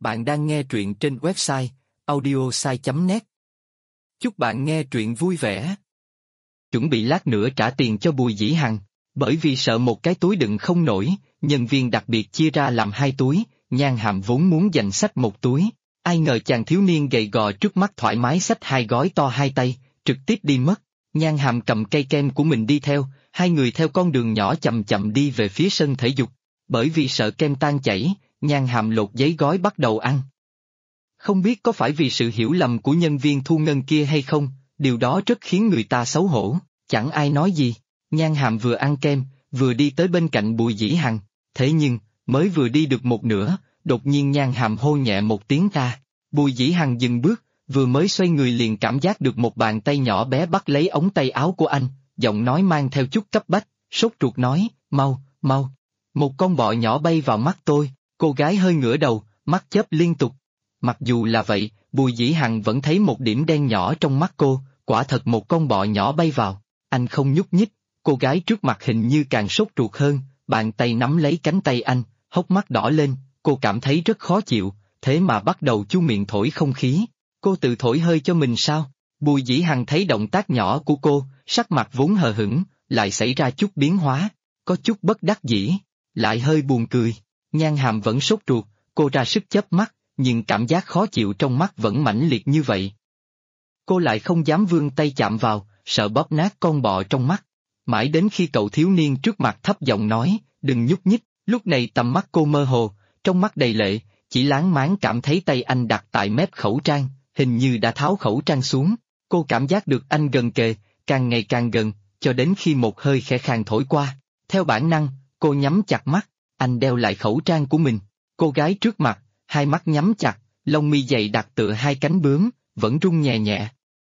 Bạn đang nghe truyện trên website audiosai.net. Chúc bạn nghe truyện vui vẻ. Chuẩn bị lát nữa trả tiền cho Bùi Dĩ Hằng, bởi vì sợ một cái túi đựng không nổi, nhân viên đặc biệt chia ra làm 2 túi, Nhan Hàm vốn muốn dành xách một túi, ai ngờ chàng thiếu niên gầy gò trước mắt thoải mái xách 2 gói to 2 tay, trực tiếp đi mất. Nhan Hàm cầm cây kem của mình đi theo, hai người theo con đường nhỏ chậm chậm đi về phía sân thể dục, bởi vì sợ kem tan chảy, Nhan Hàm lột giấy gói bắt đầu ăn. Không biết có phải vì sự hiểu lầm của nhân viên thu ngân kia hay không, điều đó rất khiến người ta xấu hổ, chẳng ai nói gì. Nhan Hàm vừa ăn kem, vừa đi tới bên cạnh Bùi Dĩ Hằng, thế nhưng, mới vừa đi được một nửa, đột nhiên Nhan Hàm hô nhẹ một tiếng ta. Bùi Dĩ Hằng dừng bước, vừa mới xoay người liền cảm giác được một bàn tay nhỏ bé bắt lấy ống tay áo của anh, giọng nói mang theo chút cấp bách, sốt ruột nói, mau, mau. Một con bọ nhỏ bay vào mắt tôi, cô gái hơi ngửa đầu, mắt chớp liên tục. Mặc dù là vậy, Bùi Dĩ Hằng vẫn thấy một điểm đen nhỏ trong mắt cô, quả thật một con bọ nhỏ bay vào. Anh không nhúc nhích, cô gái trước mặt hình như càng sốt ruột hơn, bàn tay nắm lấy cánh tay anh, hốc mắt đỏ lên, cô cảm thấy rất khó chịu, thế mà bắt đầu chu miệng thổi không khí. Cô tự thổi hơi cho mình sao? Bùi Dĩ Hằng thấy động tác nhỏ của cô, sắc mặt vốn hờ hững, lại xảy ra chút biến hóa, có chút bất đắc dĩ, lại hơi buồn cười. Nhan Hàm vẫn sốt ruột, cô ra sức chớp mắt, nhưng cảm giác khó chịu trong mắt vẫn mãnh liệt như vậy. Cô lại không dám vươn tay chạm vào, sợ bóp nát con bọ trong mắt. Mãi đến khi cậu thiếu niên trước mặt thấp giọng nói, đừng nhúc nhích, lúc này tầm mắt cô mơ hồ, trong mắt đầy lệ, chỉ láng máng cảm thấy tay anh đặt tại mép khẩu trang, hình như đã tháo khẩu trang xuống. Cô cảm giác được anh gần kề, càng ngày càng gần, cho đến khi một hơi khẽ khàng thổi qua. Theo bản năng, cô nhắm chặt mắt, anh đeo lại khẩu trang của mình. Cô gái trước mặt, hai mắt nhắm chặt, lông mi dày đặc tựa 2 cánh bướm, vẫn rung nhẹ nhẹ.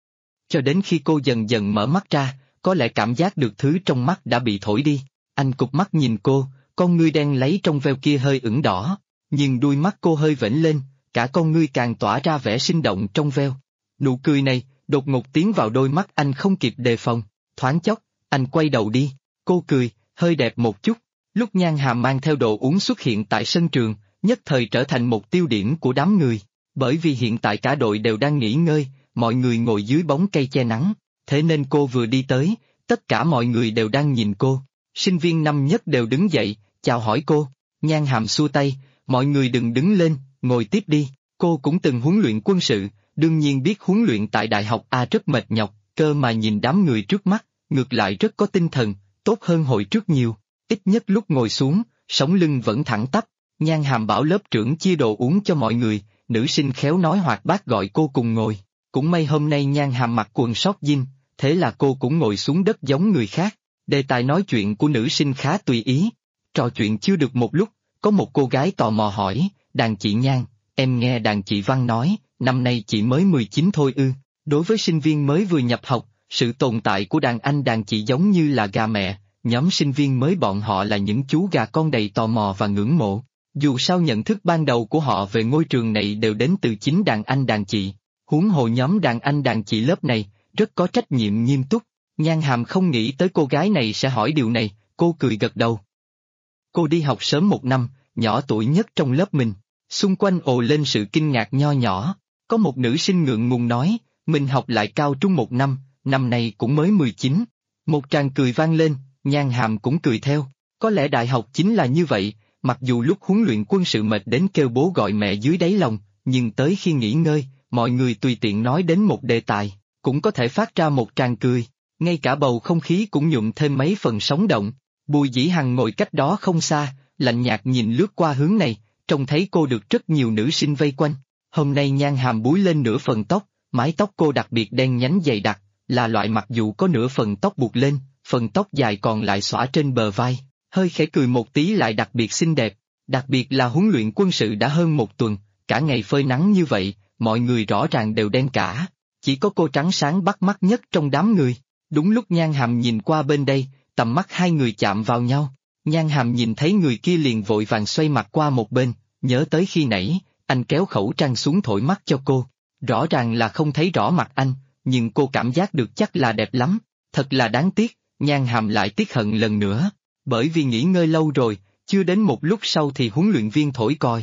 Cho đến khi cô dần dần mở mắt ra, có lẽ cảm giác được thứ trong mắt đã bị thổi đi. Anh cụp mắt nhìn cô, con ngươi đen lấy trong veo kia hơi ửng đỏ, nhưng đuôi mắt cô hơi vểnh lên, cả con ngươi càng tỏa ra vẻ sinh động trong veo. Nụ cười này, đột ngột tiến vào đôi mắt anh không kịp đề phòng, thoáng chốc, anh quay đầu đi, cô cười, hơi đẹp một chút. Lúc Nhan Hàm mang theo đồ uống xuất hiện tại sân trường, nhất thời trở thành một tiêu điểm của đám người, bởi vì hiện tại cả đội đều đang nghỉ ngơi, mọi người ngồi dưới bóng cây che nắng, thế nên cô vừa đi tới, tất cả mọi người đều đang nhìn cô. Sinh viên năm nhất đều đứng dậy, chào hỏi cô. Nhan Hàm xua tay, mọi người đừng đứng lên, ngồi tiếp đi. Cô cũng từng huấn luyện quân sự, đương nhiên biết huấn luyện tại đại học A rất mệt nhọc, cơ mà nhìn đám người trước mắt, ngược lại rất có tinh thần, tốt hơn hồi trước nhiều. Ít nhất lúc ngồi xuống, sống lưng vẫn thẳng tắp. Nhan Hàm bảo lớp trưởng chia đồ uống cho mọi người, nữ sinh khéo nói hoạt bát gọi cô cùng ngồi. Cũng may hôm nay Nhan Hàm mặc quần sót jean, thế là cô cũng ngồi xuống đất giống người khác. Đề tài nói chuyện của nữ sinh khá tùy ý. Trò chuyện chưa được một lúc, có một cô gái tò mò hỏi, đàn chị Nhan, em nghe đàn chị Văn nói, năm nay chị mới 19 thôi ư? Đối với sinh viên mới vừa nhập học, sự tồn tại của đàn anh đàn chị giống như là gà mẹ, nhóm sinh viên mới bọn họ là những chú gà con đầy tò mò và ngưỡng mộ. Dù sao nhận thức ban đầu của họ về ngôi trường này đều đến từ chính đàn anh đàn chị. Huống hồ nhóm đàn anh đàn chị lớp này, rất có trách nhiệm nghiêm túc. Nhan Hàm không nghĩ tới cô gái này sẽ hỏi điều này, cô cười gật đầu. Cô đi học sớm 1 năm, nhỏ tuổi nhất trong lớp mình. Xung quanh ồ lên sự kinh ngạc nho nhỏ. Có một nữ sinh ngượng ngùng nói, mình học lại cao trung 1 năm, năm nay cũng mới 19. Một tràng cười vang lên, Nhan Hàm cũng cười theo. Có lẽ đại học chính là như vậy, mặc dù lúc huấn luyện quân sự mệt đến kêu bố gọi mẹ dưới đáy lòng, nhưng tới khi nghỉ ngơi, mọi người tùy tiện nói đến một đề tài, cũng có thể phát ra một tràng cười. Ngay cả bầu không khí cũng nhuộm thêm mấy phần sống động. Bùi Dĩ Hằng ngồi cách đó không xa, lạnh nhạt nhìn lướt qua hướng này, trông thấy cô được rất nhiều nữ sinh vây quanh. Hôm nay Nhan Hàm búi lên nửa phần tóc, mái tóc cô đặc biệt đen nhánh dày đặc, là loại mặc dù có nửa phần tóc buộc lên, phần tóc dài còn lại xõa trên bờ vai, hơi khẽ cười một tí lại đặc biệt xinh đẹp. Đặc biệt là huấn luyện quân sự đã hơn 1 tuần, cả ngày phơi nắng như vậy, mọi người rõ ràng đều đen cả. Chỉ có cô trắng sáng bắt mắt nhất trong đám người. Đúng lúc Nhan Hàm nhìn qua bên đây, tầm mắt hai người chạm vào nhau. Nhan Hàm nhìn thấy người kia liền vội vàng xoay mặt qua một bên, nhớ tới khi nãy, anh kéo khẩu trang xuống thổi mắt cho cô. Rõ ràng là không thấy rõ mặt anh, nhưng cô cảm giác được chắc là đẹp lắm. Thật là đáng tiếc, Nhan Hàm lại tiếc hận lần nữa. Bởi vì nghỉ ngơi lâu rồi, chưa đến một lúc sau thì huấn luyện viên thổi còi.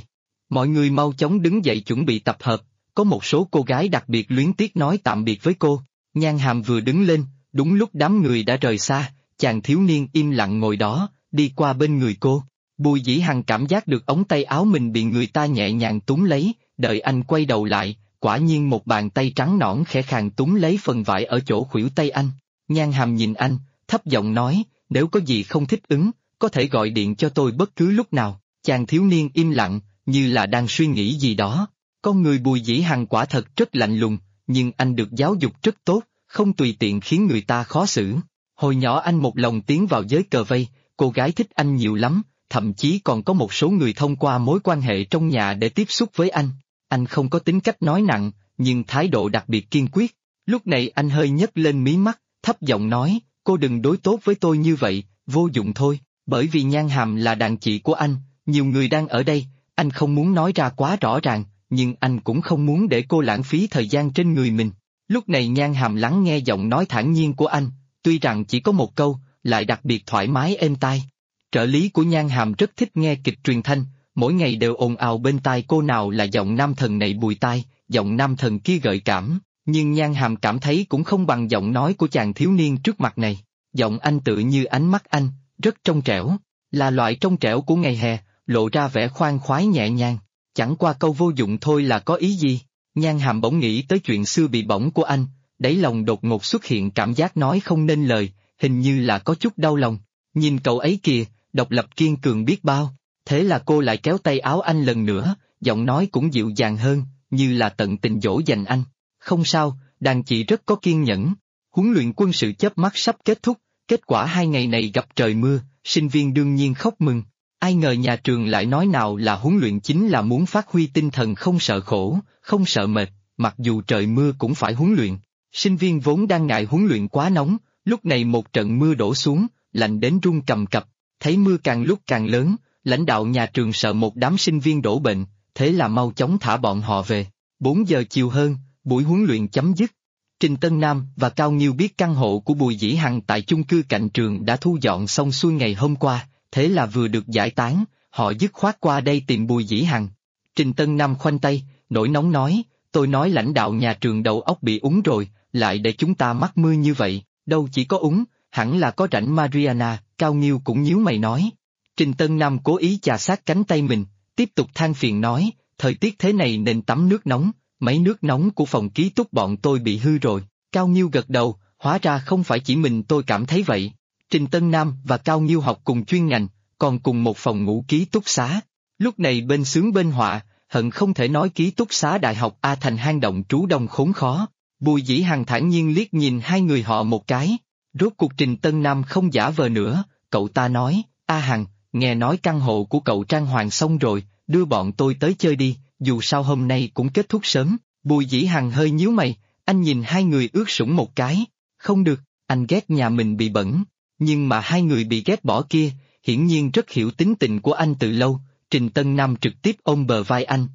Mọi người mau chóng đứng dậy chuẩn bị tập hợp, có một số cô gái đặc biệt luyến tiếc nói tạm biệt với cô. Nhan Hàm vừa đứng lên, đúng lúc đám người đã rời xa, chàng thiếu niên im lặng ngồi đó, đi qua bên người cô. Bùi Dĩ Hằng cảm giác được ống tay áo mình bị người ta nhẹ nhàng túm lấy, đợi anh quay đầu lại, quả nhiên một bàn tay trắng nõn khẽ khàng túm lấy phần vải ở chỗ khuỷu tay anh. Nhan Hàm nhìn anh, thấp giọng nói, nếu có gì không thích ứng, có thể gọi điện cho tôi bất cứ lúc nào. Chàng thiếu niên im lặng, như là đang suy nghĩ gì đó. Con người Bùi Dĩ Hằng quả thật rất lạnh lùng, nhưng anh được giáo dục rất tốt, không tùy tiện khiến người ta khó xử. Hồi nhỏ anh một lòng tiến vào giới cờ vây, cô gái thích anh nhiều lắm, thậm chí còn có một số người thông qua mối quan hệ trong nhà để tiếp xúc với anh. Anh không có tính cách nói nặng, nhưng thái độ đặc biệt kiên quyết. Lúc này anh hơi nhấc lên mí mắt, thấp giọng nói, cô đừng đối tốt với tôi như vậy, vô dụng thôi, bởi vì Nhan Hàm là đàn chị của anh, nhiều người đang ở đây, anh không muốn nói ra quá rõ ràng, nhưng anh cũng không muốn để cô lãng phí thời gian trên người mình. Lúc này Nhan Hàm lắng nghe giọng nói thản nhiên của anh, tuy rằng chỉ có một câu, lại đặc biệt thoải mái êm tai. Trợ lý của Nhan Hàm rất thích nghe kịch truyền thanh, mỗi ngày đều ồn ào bên tai cô nào là giọng nam thần này bùi tai, giọng nam thần kia gợi cảm, nhưng Nhan Hàm cảm thấy cũng không bằng giọng nói của chàng thiếu niên trước mặt này. Giọng anh tự như ánh mắt anh, rất trong trẻo, là loại trong trẻo của ngày hè, lộ ra vẻ khoan khoái nhẹ nhàng. Chẳng qua câu vô dụng thôi là có ý gì? Nhan Hàm bỗng nghĩ tới chuyện xưa bị bỏng của anh, đáy lòng đột ngột xuất hiện cảm giác nói không nên lời, hình như là có chút đau lòng. Nhìn cậu ấy kìa, độc lập kiên cường biết bao. Thế là cô lại kéo tay áo anh lần nữa, giọng nói cũng dịu dàng hơn, như là tận tình dỗ dành anh. Không sao, đàn chị rất có kiên nhẫn. Huấn luyện quân sự chớp mắt sắp kết thúc, kết quả 2 ngày này gặp trời mưa, sinh viên đương nhiên khóc mừng. Ai ngờ nhà trường lại nói nào là huấn luyện chính là muốn phát huy tinh thần không sợ khổ, không sợ mệt, mặc dù trời mưa cũng phải huấn luyện. Sinh viên vốn đang ngại huấn luyện quá nóng, lúc này một trận mưa đổ xuống, lạnh đến run cầm cập, thấy mưa càng lúc càng lớn, lãnh đạo nhà trường sợ một đám sinh viên đổ bệnh, thế là mau chóng thả bọn họ về. 4 giờ chiều hơn, buổi huấn luyện chấm dứt. Trình Tân Nam và Cao Nghiêu biết căn hộ của Bùi Dĩ Hằng tại chung cư cạnh trường đã thu dọn xong xuôi ngày hôm qua, thế là vừa được giải tán, họ dứt khoát qua đây tìm Bùi Dĩ Hằng. Trình Tân Nam khoanh tay, nổi nóng nói, tôi nói lãnh đạo nhà trường đầu óc bị úng rồi, lại để chúng ta mắc mưa như vậy, đâu chỉ có úng, hẳn là có rảnh Mariana. Cao Nghiêu cũng nhíu mày nói. Trình Tân Nam cố ý chà sát cánh tay mình, tiếp tục than phiền nói, thời tiết thế này nên tắm nước nóng, mấy nước nóng của phòng ký túc bọn tôi bị hư rồi. Cao Nghiêu gật đầu, hóa ra không phải chỉ mình tôi cảm thấy vậy. Trình Tân Nam và Cao Nghiêu học cùng chuyên ngành, còn cùng một phòng ngủ ký túc xá. Lúc này bên sướng bên họa, hận không thể nói ký túc xá đại học A thành hang động trú đông khốn khó. Bùi Dĩ Hằng thản nhiên liếc nhìn hai người họ một cái. Rốt cuộc Trình Tân Nam không giả vờ nữa, cậu ta nói, A Hằng, nghe nói căn hộ của cậu trang hoàng xong rồi, đưa bọn tôi tới chơi đi, dù sao hôm nay cũng kết thúc sớm. Bùi Dĩ Hằng hơi nhíu mày, anh nhìn hai người ướt sũng một cái, không được, anh ghét nhà mình bị bẩn, nhưng mà hai người bị ghét bỏ kia, hiển nhiên rất hiểu tính tình của anh từ lâu. Trình Tân Nam trực tiếp ôm bờ vai anh,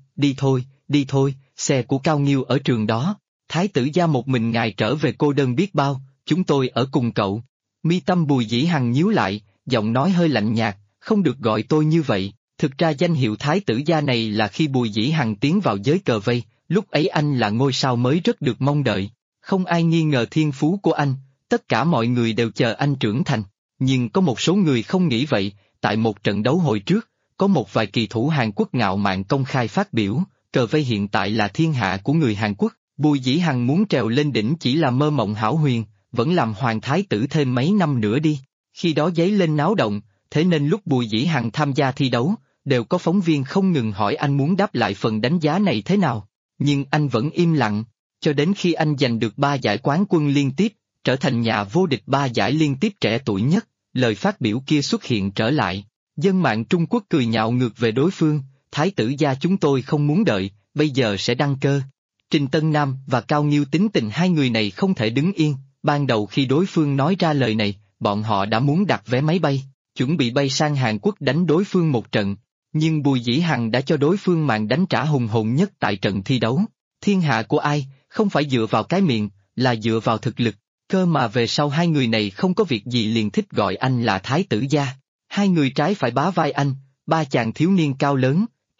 đi thôi, xe của Cao Nghiêu ở trường đó, thái tử gia một mình ngài trở về cô đơn biết bao, chúng tôi ở cùng cậu. Mi tâm Bùi Dĩ Hằng nhíu lại, giọng nói hơi lạnh nhạt, không được gọi tôi như vậy, thực ra danh hiệu thái tử gia này là khi Bùi Dĩ Hằng tiến vào giới cờ vây, lúc ấy anh là ngôi sao mới rất được mong đợi, không ai nghi ngờ thiên phú của anh, tất cả mọi người đều chờ anh trưởng thành, nhưng có một số người không nghĩ vậy, tại một trận đấu hồi trước, có một vài kỳ thủ Hàn Quốc ngạo mạn công khai phát biểu, cờ vây hiện tại là thiên hạ của người Hàn Quốc, Bùi Dĩ Hằng muốn trèo lên đỉnh chỉ là mơ mộng hão huyền, vẫn làm hoàng thái tử thêm mấy năm nữa đi, khi đó giấy lên náo động, thế nên lúc Bùi Dĩ Hằng tham gia thi đấu, đều có phóng viên không ngừng hỏi anh muốn đáp lại phần đánh giá này thế nào, nhưng anh vẫn im lặng, cho đến khi anh giành được 3 giải quán quân liên tiếp, trở thành nhà vô địch 3 giải liên tiếp trẻ tuổi nhất, lời phát biểu kia xuất hiện trở lại, dân mạng Trung Quốc cười nhạo ngược về đối phương, thái tử gia chúng tôi không muốn đợi, bây giờ sẽ đăng cơ. Trình Tân Nam và Cao Nghiêu tính tình hai người này không thể đứng yên, ban đầu khi đối phương nói ra lời này, bọn họ đã muốn đặt vé máy bay, chuẩn bị bay sang Hàn Quốc đánh đối phương một trận, nhưng Bùi Dĩ Hằng đã cho đối phương màn đánh trả hùng hồn nhất tại trận thi đấu. Thiên hạ của ai, không phải dựa vào cái miệng, là dựa vào thực lực, cơ mà về sau hai người này không có việc gì liền thích gọi anh là thái tử gia. Hai người trái phải bá vai anh, ba chàng thiếu niên cao lớn,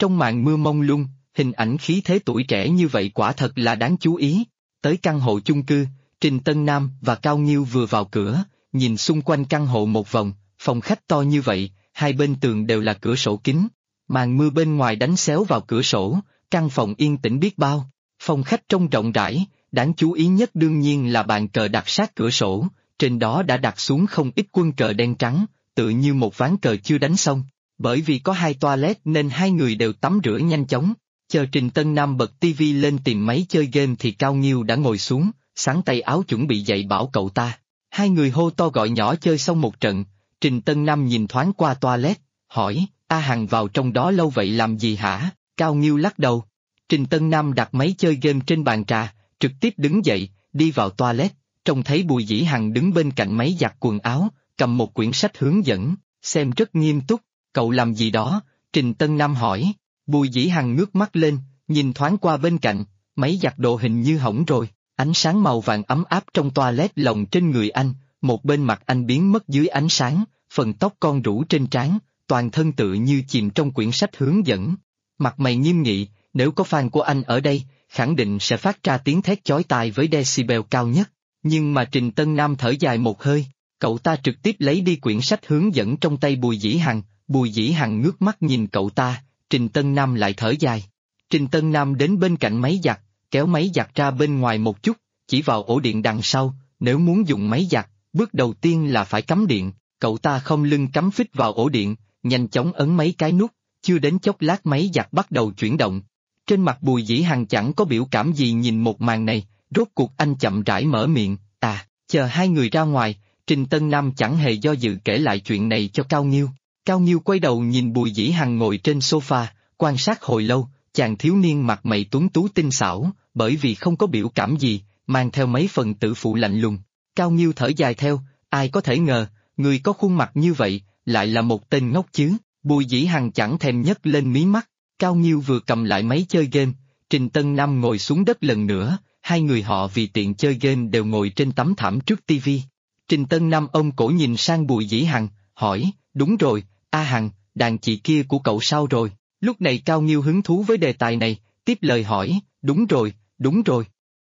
Trong màn mưa mông lung, hình ảnh khí thế tuổi trẻ như vậy quả thật là đáng chú ý. Tới căn hộ chung cư, Trình Tân Nam và Cao Nghiêu vừa vào cửa, nhìn xung quanh căn hộ một vòng, phòng khách to như vậy, hai bên tường đều là cửa sổ kính. Màn mưa bên ngoài đánh xéo vào cửa sổ, căn phòng yên tĩnh biết bao. Phòng khách trông rộng rãi, đáng chú ý nhất đương nhiên là bàn cờ đặt sát cửa sổ, trên đó đã đặt xuống không ít quân cờ đen trắng, tự như một ván cờ chưa đánh xong. Bởi vì có hai toilet nên hai người đều tắm rửa nhanh chóng. Chờ Trình Tân Nam bật tivi lên tìm máy chơi game thì Cao Nghiêu đã ngồi xuống, xắn tay áo chuẩn bị dạy bảo cậu ta. Hai người hô to gọi nhỏ chơi xong một trận, Trình Tân Nam nhìn thoáng qua toilet, hỏi, A Hằng vào trong đó lâu vậy làm gì hả? Cao Nghiêu lắc đầu. Trình Tân Nam đặt máy chơi game trên bàn trà, trực tiếp đứng dậy, đi vào toilet, trông thấy Bùi Dĩ Hằng đứng bên cạnh máy giặt quần áo, cầm một quyển sách hướng dẫn, xem rất nghiêm túc. Cậu làm gì đó? Trình Tân Nam hỏi. Bùi Dĩ Hằng ngước mắt lên, nhìn thoáng qua bên cạnh, máy giặt đồ hình như hỏng rồi, ánh sáng màu vàng ấm áp trong toilet lồng trên người anh, một bên mặt anh biến mất dưới ánh sáng, phần tóc con rủ trên trán, toàn thân tự như chìm trong quyển sách hướng dẫn. Mặt mày nghiêm nghị, nếu có fan của anh ở đây, khẳng định sẽ phát ra tiếng thét chói tai với decibel cao nhất. Nhưng mà Trình Tân Nam thở dài một hơi, cậu ta trực tiếp lấy đi quyển sách hướng dẫn trong tay Bùi Dĩ Hằng. Bùi Dĩ Hằng ngước mắt nhìn cậu ta, Trình Tân Nam lại thở dài. Trình Tân Nam đến bên cạnh máy giặt, kéo máy giặt ra bên ngoài một chút, chỉ vào ổ điện đằng sau, nếu muốn dùng máy giặt, bước đầu tiên là phải cắm điện, cậu ta không lưng cắm phích vào ổ điện, nhanh chóng ấn mấy cái nút, chưa đến chốc lát máy giặt bắt đầu chuyển động. Trên mặt Bùi Dĩ Hằng chẳng có biểu cảm gì nhìn một màn này, rốt cuộc anh chậm rãi mở miệng, chờ hai người ra ngoài, Trình Tân Nam chẳng hề do dự kể lại chuyện này cho Cao Nghiêu. Cao Nghiêu quay đầu nhìn Bùi Dĩ Hằng ngồi trên sofa, quan sát hồi lâu, chàng thiếu niên mặt mày tuấn tú tinh xảo, bởi vì không có biểu cảm gì, mang theo mấy phần tự phụ lạnh lùng. Cao Nghiêu thở dài theo, ai có thể ngờ, người có khuôn mặt như vậy, lại là một tên ngốc chứ. Bùi Dĩ Hằng chẳng thèm nhấc lên mí mắt. Cao Nghiêu vừa cầm lại máy chơi game, Trình Tân Nam ngồi xuống đất lần nữa, hai người họ vì tiện chơi game đều ngồi trên tấm thảm trước tivi. Trình Tân Nam ôm cổ nhìn sang Bùi Dĩ Hằng, hỏi, đúng rồi, A Hằng, đàn chị kia của cậu sao rồi? Lúc này Cao Nghiêu hứng thú với đề tài này, tiếp lời hỏi, đúng rồi, đúng rồi.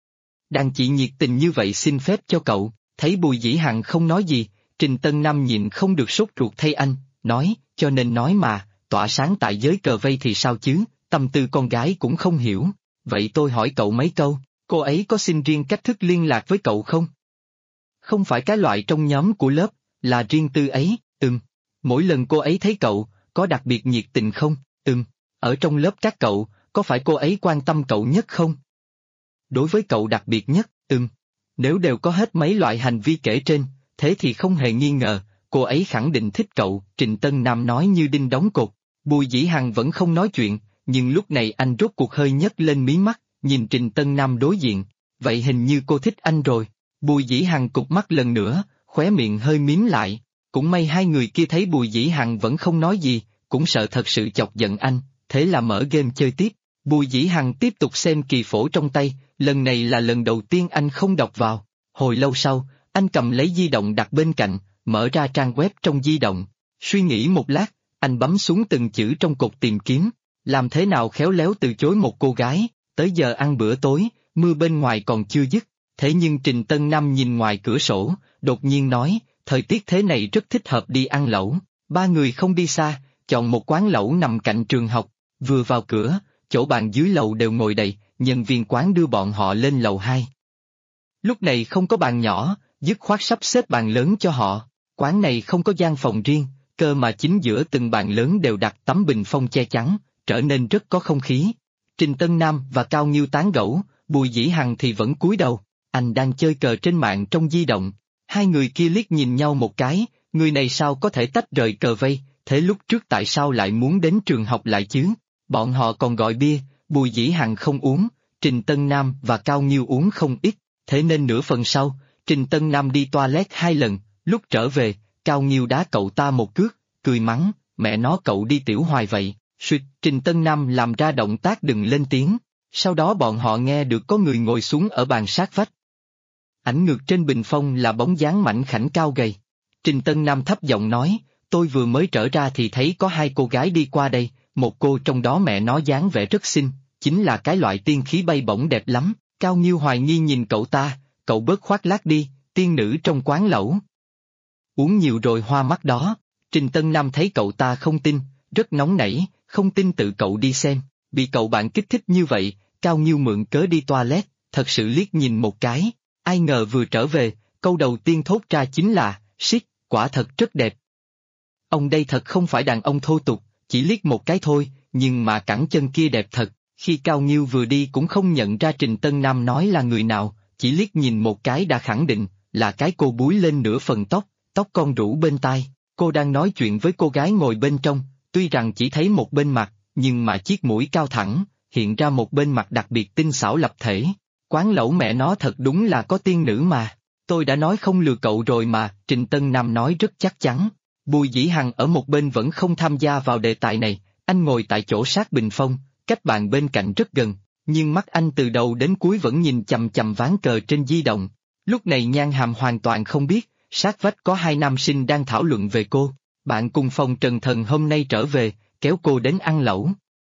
Đàn chị nhiệt tình như vậy xin phép cho cậu, thấy Bùi Dĩ Hằng không nói gì, Trình Tân Nam nhịn không được sốt ruột thay anh, nói, cho nên nói mà, tỏa sáng tại giới cờ vây thì sao chứ, tâm tư con gái cũng không hiểu, vậy tôi hỏi cậu mấy câu, cô ấy có xin riêng cách thức liên lạc với cậu không? Không phải cái loại trong nhóm của lớp, là riêng tư ấy, Mỗi lần cô ấy thấy cậu, có đặc biệt nhiệt tình không? Ở trong lớp các cậu, có phải cô ấy quan tâm cậu nhất không? Đối với cậu đặc biệt nhất, Nếu đều có hết mấy loại hành vi kể trên, thế thì không hề nghi ngờ, cô ấy khẳng định thích cậu, Trình Tân Nam nói như đinh đóng cột. Bùi Dĩ Hằng vẫn không nói chuyện, nhưng lúc này anh rốt cuộc hơi nhấc lên mí mắt, nhìn Trình Tân Nam đối diện, vậy hình như cô thích anh rồi. Bùi Dĩ Hằng cụp mắt lần nữa, khóe miệng hơi mím lại, cũng may hai người kia thấy Bùi Dĩ Hằng vẫn không nói gì, cũng sợ thật sự chọc giận anh, thế là mở game chơi tiếp. Bùi Dĩ Hằng tiếp tục xem kỳ phổ trong tay, lần này là lần đầu tiên anh không đọc vào. Hồi lâu sau, anh cầm lấy di động đặt bên cạnh, mở ra trang web trong di động. Suy nghĩ một lát, anh bấm xuống từng chữ trong cột tìm kiếm, làm thế nào khéo léo từ chối một cô gái, tới giờ ăn bữa tối, mưa bên ngoài còn chưa dứt. Thế nhưng Trình Tân Nam nhìn ngoài cửa sổ, đột nhiên nói, thời tiết thế này rất thích hợp đi ăn lẩu. Ba người không đi xa, chọn một quán lẩu nằm cạnh trường học, vừa vào cửa, chỗ bàn dưới lầu đều ngồi đầy, nhân viên quán đưa bọn họ lên lầu 2. Lúc này không có bàn nhỏ, dứt khoát sắp xếp bàn lớn cho họ. Quán này không có gian phòng riêng, cơ mà chính giữa từng bàn lớn đều đặt tấm bình phong che chắn, trở nên rất có không khí. Trình Tân Nam và Cao Nghiêu tán gẫu, Bùi Dĩ Hằng thì vẫn cúi đầu, anh đang chơi cờ trên mạng trong di động. Hai người kia liếc nhìn nhau một cái, người này sao có thể tách rời cờ vây, thế lúc trước tại sao lại muốn đến trường học lại chứ? Bọn họ còn gọi bia, Bùi Dĩ Hằng không uống, Trình Tân Nam và Cao Nghiêu uống không ít, thế nên nửa phần sau, Trình Tân Nam đi toilet 2 lần, lúc trở về, Cao Nghiêu đá cậu ta một cước, cười mắng, mẹ nó cậu đi tiểu hoài vậy, suýt, Trình Tân Nam làm ra động tác đừng lên tiếng, sau đó bọn họ nghe được có người ngồi xuống ở bàn sát vách. Ảnh ngược trên bình phong là bóng dáng mảnh khảnh cao gầy. Trình Tân Nam thấp giọng nói, tôi vừa mới trở ra thì thấy có hai cô gái đi qua đây, một cô trong đó mẹ nó dáng vẻ rất xinh, chính là cái loại tiên khí bay bổng đẹp lắm. Cao Nghiêu hoài nghi nhìn cậu ta, cậu bớt khoác lác đi, tiên nữ trong quán lẩu. Uống nhiều rồi hoa mắt đó. Trình Tân Nam thấy cậu ta không tin, rất nóng nảy, không tin tự cậu đi xem. Bị cậu bạn kích thích như vậy, Cao Nghiêu mượn cớ đi toilet, thật sự liếc nhìn một cái. Ai ngờ vừa trở về, câu đầu tiên thốt ra chính là, shit, quả thật rất đẹp. Ông đây thật không phải đàn ông thô tục, chỉ liếc một cái thôi, nhưng mà cẳng chân kia đẹp thật. Khi Cao Nghiêu vừa đi cũng không nhận ra Trình Tân Nam nói là người nào, chỉ liếc nhìn một cái đã khẳng định, là cái cô búi lên nửa phần tóc, tóc con rủ bên tai. Cô đang nói chuyện với cô gái ngồi bên trong, tuy rằng chỉ thấy một bên mặt, nhưng mà chiếc mũi cao thẳng, hiện ra một bên mặt đặc biệt tinh xảo lập thể. Quán lẩu mẹ nó thật đúng là có tiên nữ mà. Tôi đã nói không lừa cậu rồi mà, Trình Tân Nam nói rất chắc chắn. Bùi Dĩ Hằng ở một bên vẫn không tham gia vào đề tài này, anh ngồi tại chỗ sát bình phong, cách bàn bên cạnh rất gần, nhưng mắt anh từ đầu đến cuối vẫn nhìn chằm chằm ván cờ trên di động. Lúc này Nhan Hàm hoàn toàn không biết, sát vách có hai nam sinh đang thảo luận về cô. Bạn cùng phòng Trần Thần hôm nay trở về, kéo cô đến ăn lẩu.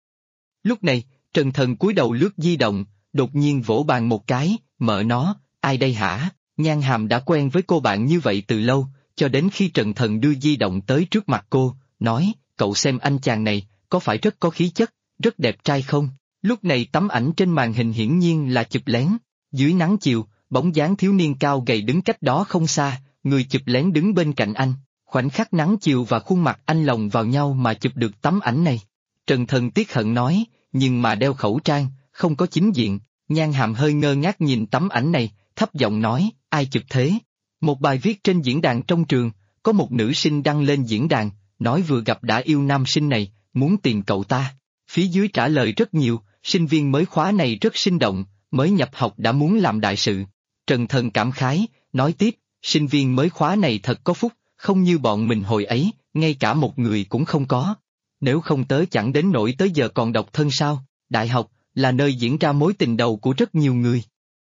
Lúc này, Trần Thần cúi đầu lướt di động, đột nhiên vỗ bàn một cái, mợ nó, ai đây hả? Nhan Hàm đã quen với cô bạn như vậy từ lâu, cho đến khi Trần Thần đưa di động tới trước mặt cô, nói, cậu xem anh chàng này, có phải rất có khí chất, rất đẹp trai không? Lúc này tấm ảnh trên màn hình hiển nhiên là chụp lén. Dưới nắng chiều, bóng dáng thiếu niên cao gầy đứng cách đó không xa, người chụp lén đứng bên cạnh anh. Khoảnh khắc nắng chiều và khuôn mặt anh lồng vào nhau mà chụp được tấm ảnh này. Trần Thần tiếc hận nói, nhưng mà đeo khẩu trang, không có chính diện. Nhan Hàm hơi ngơ ngác nhìn tấm ảnh này, thấp giọng nói, ai chụp thế? Một bài viết trên diễn đàn trong trường, có một nữ sinh đăng lên diễn đàn, nói vừa gặp đã yêu nam sinh này, muốn tìm cậu ta. Phía dưới trả lời rất nhiều, sinh viên mới khóa này rất sinh động, mới nhập học đã muốn làm đại sự. Trần Thần cảm khái, nói tiếp, sinh viên mới khóa này thật có phúc, không như bọn mình hồi ấy, ngay cả một người cũng không có. Nếu không tới chẳng đến nỗi tới giờ còn độc thân sao, đại học là nơi diễn ra mối tình đầu của rất nhiều người.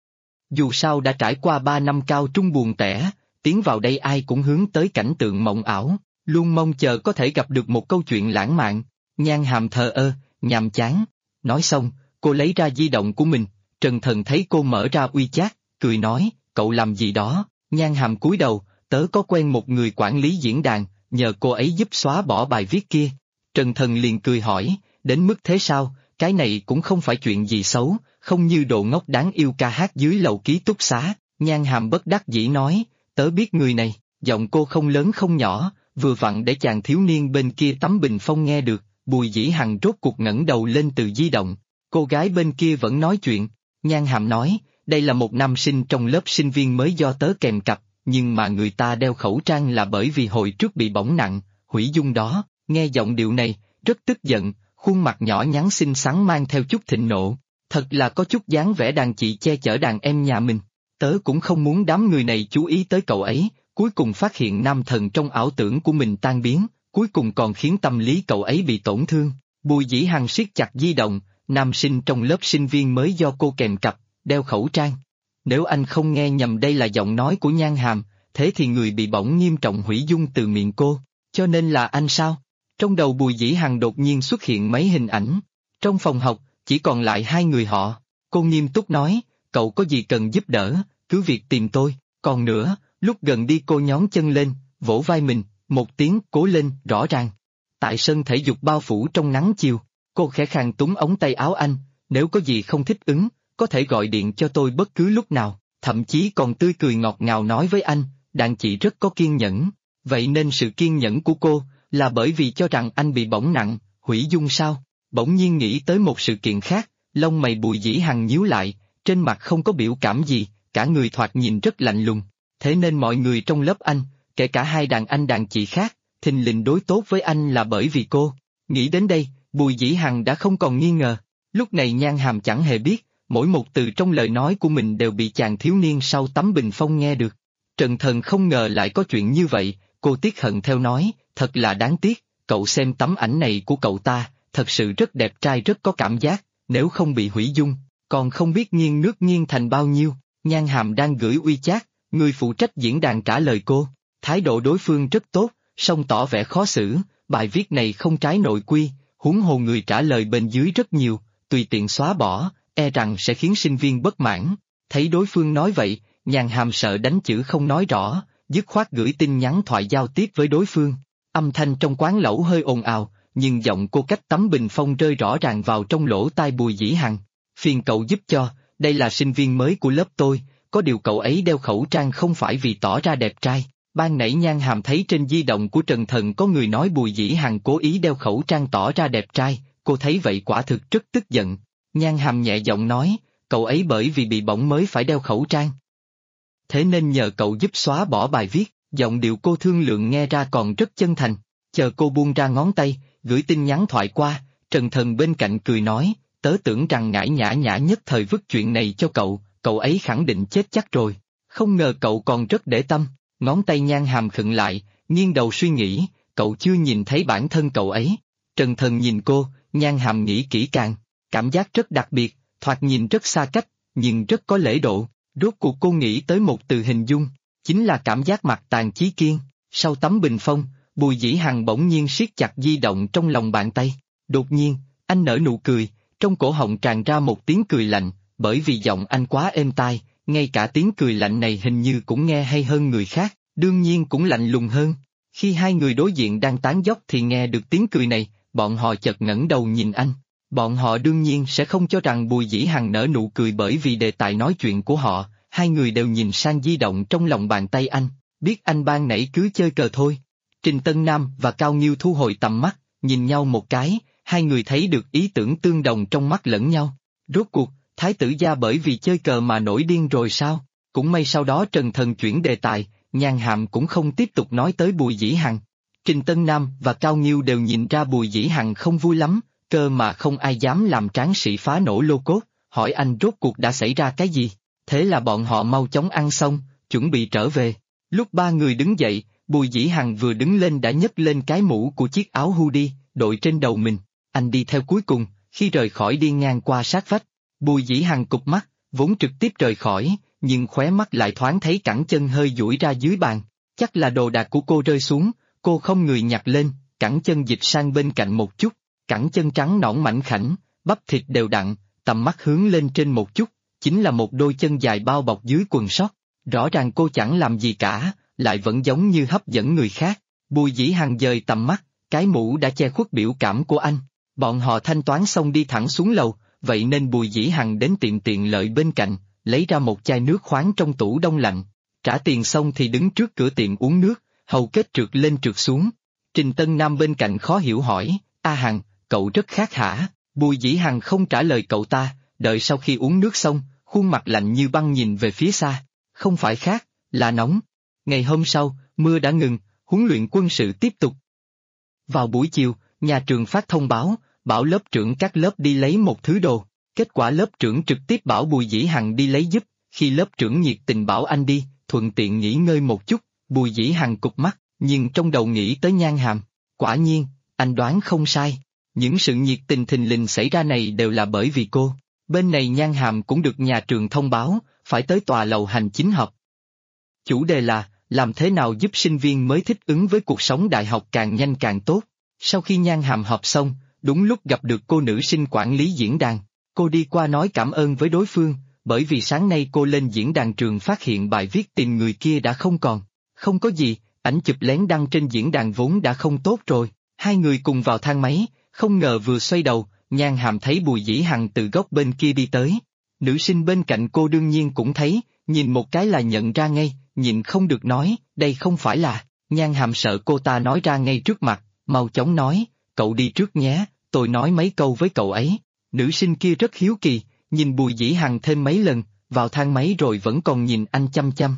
Dù sao đã trải qua 3 năm cao trung buồn tẻ, tiến vào đây ai cũng hướng tới cảnh tượng mộng ảo, luôn mong chờ có thể gặp được một câu chuyện lãng mạn. Nhan Hàm thờ ơ, nhàm chán. Nói xong, cô lấy ra di động của mình, Trần Thần thấy cô mở ra WeChat, cười nói, cậu làm gì đó? Nhan Hàm cúi đầu, tớ có quen một người quản lý diễn đàn, nhờ cô ấy giúp xóa bỏ bài viết kia. Trần Thần liền cười hỏi, đến mức thế sao, cái này cũng không phải chuyện gì xấu, không như đồ ngốc đáng yêu ca hát dưới lầu ký túc xá. Nhan Hàm bất đắc dĩ nói, tớ biết người này, giọng cô không lớn không nhỏ, vừa vặn để chàng thiếu niên bên kia tấm bình phong nghe được. Bùi Dĩ Hằng rốt cuộc ngẩng đầu lên từ di động, cô gái bên kia vẫn nói chuyện. Nhan Hàm nói, đây là một nam sinh trong lớp sinh viên mới do tớ kèm cặp, nhưng mà người ta đeo khẩu trang là bởi vì hồi trước bị bỏng nặng, hủy dung đó. Nghe giọng điệu này, rất tức giận, khuôn mặt nhỏ nhắn xinh xắn mang theo chút thịnh nộ, thật là có chút dáng vẻ đàn chị che chở đàn em nhà mình. Tớ cũng không muốn đám người này chú ý tới cậu ấy, cuối cùng phát hiện nam thần trong ảo tưởng của mình tan biến, cuối cùng còn khiến tâm lý cậu ấy bị tổn thương. Bùi Dĩ Hằng siết chặt di động, nam sinh trong lớp sinh viên mới do cô kèm cặp, đeo khẩu trang. Nếu anh không nghe nhầm đây là giọng nói của Nhan Hàm, thế thì người bị bỏng nghiêm trọng hủy dung từ miệng cô, cho nên là anh sao? Trong đầu Bùi Dĩ Hằng đột nhiên xuất hiện mấy hình ảnh. Trong phòng học, chỉ còn lại hai người họ. Cô nghiêm túc nói, cậu có gì cần giúp đỡ, cứ việc tìm tôi. Còn nữa, lúc gần đi cô nhón chân lên, vỗ vai mình, một tiếng cố lên, rõ ràng. Tại sân thể dục bao phủ trong nắng chiều, cô khẽ khàng túm ống tay áo anh, nếu có gì không thích ứng, có thể gọi điện cho tôi bất cứ lúc nào, thậm chí còn tươi cười ngọt ngào nói với anh, đàn chị rất có kiên nhẫn. Vậy nên sự kiên nhẫn của cô, là bởi vì cho rằng anh bị bỏng nặng, hủy dung sao? Bỗng nhiên nghĩ tới một sự kiện khác, lông mày Bùi Dĩ Hằng nhíu lại, trên mặt không có biểu cảm gì, cả người thoạt nhìn rất lạnh lùng. Thế nên mọi người trong lớp anh, kể cả hai đàn anh đàn chị khác, thình lình đối tốt với anh là bởi vì cô. Nghĩ đến đây, Bùi Dĩ Hằng đã không còn nghi ngờ. Lúc này Nhan Hàm chẳng hề biết, mỗi một từ trong lời nói của mình đều bị chàng thiếu niên sau tấm bình phong nghe được. Trần Thần không ngờ lại có chuyện như vậy, cô tiếc hận theo nói, thật là đáng tiếc, cậu xem tấm ảnh này của cậu ta, thật sự rất đẹp trai rất có cảm giác, nếu không bị hủy dung, còn không biết nghiêng nước nghiêng thành bao nhiêu. Nhan Hàm đang gửi WeChat, người phụ trách diễn đàn trả lời cô, thái độ đối phương rất tốt, song tỏ vẻ khó xử, bài viết này không trái nội quy, huống hồ người trả lời bên dưới rất nhiều, tùy tiện xóa bỏ, e rằng sẽ khiến sinh viên bất mãn. Thấy đối phương nói vậy, Nhan Hàm sợ đánh chữ không nói rõ, dứt khoát gửi tin nhắn thoại giao tiếp với đối phương. Âm thanh trong quán lẩu hơi ồn ào, nhưng giọng cô cách tấm bình phong rơi rõ ràng vào trong lỗ tai Bùi Dĩ Hằng. Phiền cậu giúp cho, đây là sinh viên mới của lớp tôi, có điều cậu ấy đeo khẩu trang không phải vì tỏ ra đẹp trai. Ban nãy Nhan Hàm thấy trên di động của Trần Thần có người nói Bùi Dĩ Hằng cố ý đeo khẩu trang tỏ ra đẹp trai, cô thấy vậy quả thực rất tức giận. Nhan Hàm nhẹ giọng nói, cậu ấy bởi vì bị bỏng mới phải đeo khẩu trang. Thế nên nhờ cậu giúp xóa bỏ bài viết, giọng điệu cô thương lượng nghe ra còn rất chân thành. Chờ cô buông ra ngón tay, gửi tin nhắn thoại qua, Trần Thần bên cạnh cười nói, tớ tưởng rằng ngải nhã nhã nhất thời vứt chuyện này cho cậu ấy khẳng định chết chắc rồi. Không ngờ cậu còn rất để tâm. Ngón tay Nhan Hàm khựng lại, nghiêng đầu suy nghĩ, cậu chưa nhìn thấy bản thân cậu ấy. Trần Thần nhìn cô, Nhan Hàm nghĩ kỹ càng, cảm giác rất đặc biệt, thoạt nhìn rất xa cách, nhưng rất có lễ độ. Rốt cuộc cô nghĩ tới một từ hình dung, chính là cảm giác mặt tàn chí kiên. Sau tấm bình phong, Bùi Dĩ Hằng bỗng nhiên siết chặt di động trong lòng bàn tay. Đột nhiên, anh nở nụ cười, trong cổ họng tràn ra một tiếng cười lạnh, bởi vì giọng anh quá êm tai, ngay cả tiếng cười lạnh này hình như cũng nghe hay hơn người khác, đương nhiên cũng lạnh lùng hơn. Khi hai người đối diện đang tán dóc thì nghe được tiếng cười này, bọn họ chợt ngẩng đầu nhìn anh. Bọn họ đương nhiên sẽ không cho rằng Bùi Dĩ Hằng nở nụ cười bởi vì đề tài nói chuyện của họ, hai người đều nhìn sang di động trong lòng bàn tay anh, biết anh ban nãy cứ chơi cờ thôi. Trình Tân Nam và Cao Nghiêu thu hồi tầm mắt, nhìn nhau một cái, hai người thấy được ý tưởng tương đồng trong mắt lẫn nhau. Rốt cuộc, Thái tử gia bởi vì chơi cờ mà nổi điên rồi sao? Cũng may sau đó Trần Thần chuyển đề tài, Nhan Hàm cũng không tiếp tục nói tới Bùi Dĩ Hằng. Trình Tân Nam và Cao Nghiêu đều nhìn ra Bùi Dĩ Hằng không vui lắm, cơ mà không ai dám làm tráng sĩ phá nổ lô cốt, hỏi anh rốt cuộc đã xảy ra cái gì. Thế là bọn họ mau chóng ăn xong, chuẩn bị trở về. Lúc ba người đứng dậy, Bùi Dĩ Hằng vừa đứng lên đã nhấc lên cái mũ của chiếc áo hoodie, đội trên đầu mình. Anh đi theo cuối cùng, khi rời khỏi đi ngang qua sát vách. Bùi Dĩ Hằng cụp mắt, vốn trực tiếp rời khỏi, nhưng khóe mắt lại thoáng thấy cẳng chân hơi duỗi ra dưới bàn. Chắc là đồ đạc của cô rơi xuống, cô không người nhặt lên, cẳng chân dịch sang bên cạnh một chút, cẳng chân trắng nõn mảnh khảnh, bắp thịt đều đặn, tầm mắt hướng lên trên một chút, chính là một đôi chân dài bao bọc dưới quần sót. Rõ ràng cô chẳng làm gì cả, lại vẫn giống như hấp dẫn người khác. Bùi Dĩ Hằng dời tầm mắt, cái mũ đã che khuất biểu cảm của anh. Bọn họ thanh toán xong đi thẳng xuống lầu, vậy nên Bùi Dĩ Hằng đến tiệm tiện lợi bên cạnh, lấy ra một chai nước khoáng trong tủ đông lạnh. Trả tiền xong thì đứng trước cửa tiệm uống nước, hầu kết trượt lên trượt xuống. Trình Tân Nam bên cạnh khó hiểu hỏi, A Hằng, cậu rất khát hả? Bùi Dĩ Hằng không trả lời cậu ta, đợi sau khi uống nước xong, khuôn mặt lạnh như băng nhìn về phía xa. Không phải khát, là nóng. Ngày hôm sau, mưa đã ngừng, huấn luyện quân sự tiếp tục. Vào buổi chiều, nhà trường phát thông báo, bảo lớp trưởng các lớp đi lấy một thứ đồ. Kết quả lớp trưởng trực tiếp bảo Bùi Dĩ Hằng đi lấy giúp, khi lớp trưởng nhiệt tình bảo anh đi, thuận tiện nghỉ ngơi một chút, Bùi Dĩ Hằng cụp mắt, nhưng trong đầu nghĩ tới Nhan Hàm. Quả nhiên, anh đoán không sai. Những sự nhiệt tình thình lình xảy ra này đều là bởi vì cô. Bên này Nhan Hàm cũng được nhà trường thông báo, phải tới tòa lầu hành chính họp. Chủ đề là, làm thế nào giúp sinh viên mới thích ứng với cuộc sống đại học càng nhanh càng tốt. Sau khi Nhan Hàm họp xong, đúng lúc gặp được cô nữ sinh quản lý diễn đàn. Cô đi qua nói cảm ơn với đối phương, bởi vì sáng nay cô lên diễn đàn trường phát hiện bài viết tìm người kia đã không còn. Không có gì, ảnh chụp lén đăng trên diễn đàn vốn đã không tốt rồi. Hai người cùng vào thang máy, không ngờ vừa xoay đầu, Nhan Hàm thấy Bùi Dĩ Hằng từ góc bên kia đi tới. Nữ sinh bên cạnh cô đương nhiên cũng thấy, nhìn một cái là nhận ra ngay, nhịn không được nói, đây không phải là. Nhan Hàm sợ cô ta nói ra ngay trước mặt, mau chóng nói, cậu đi trước nhé, tôi nói mấy câu với cậu ấy. Nữ sinh kia rất hiếu kỳ, nhìn Bùi Dĩ Hằng thêm mấy lần, vào thang máy rồi vẫn còn nhìn anh chăm chăm.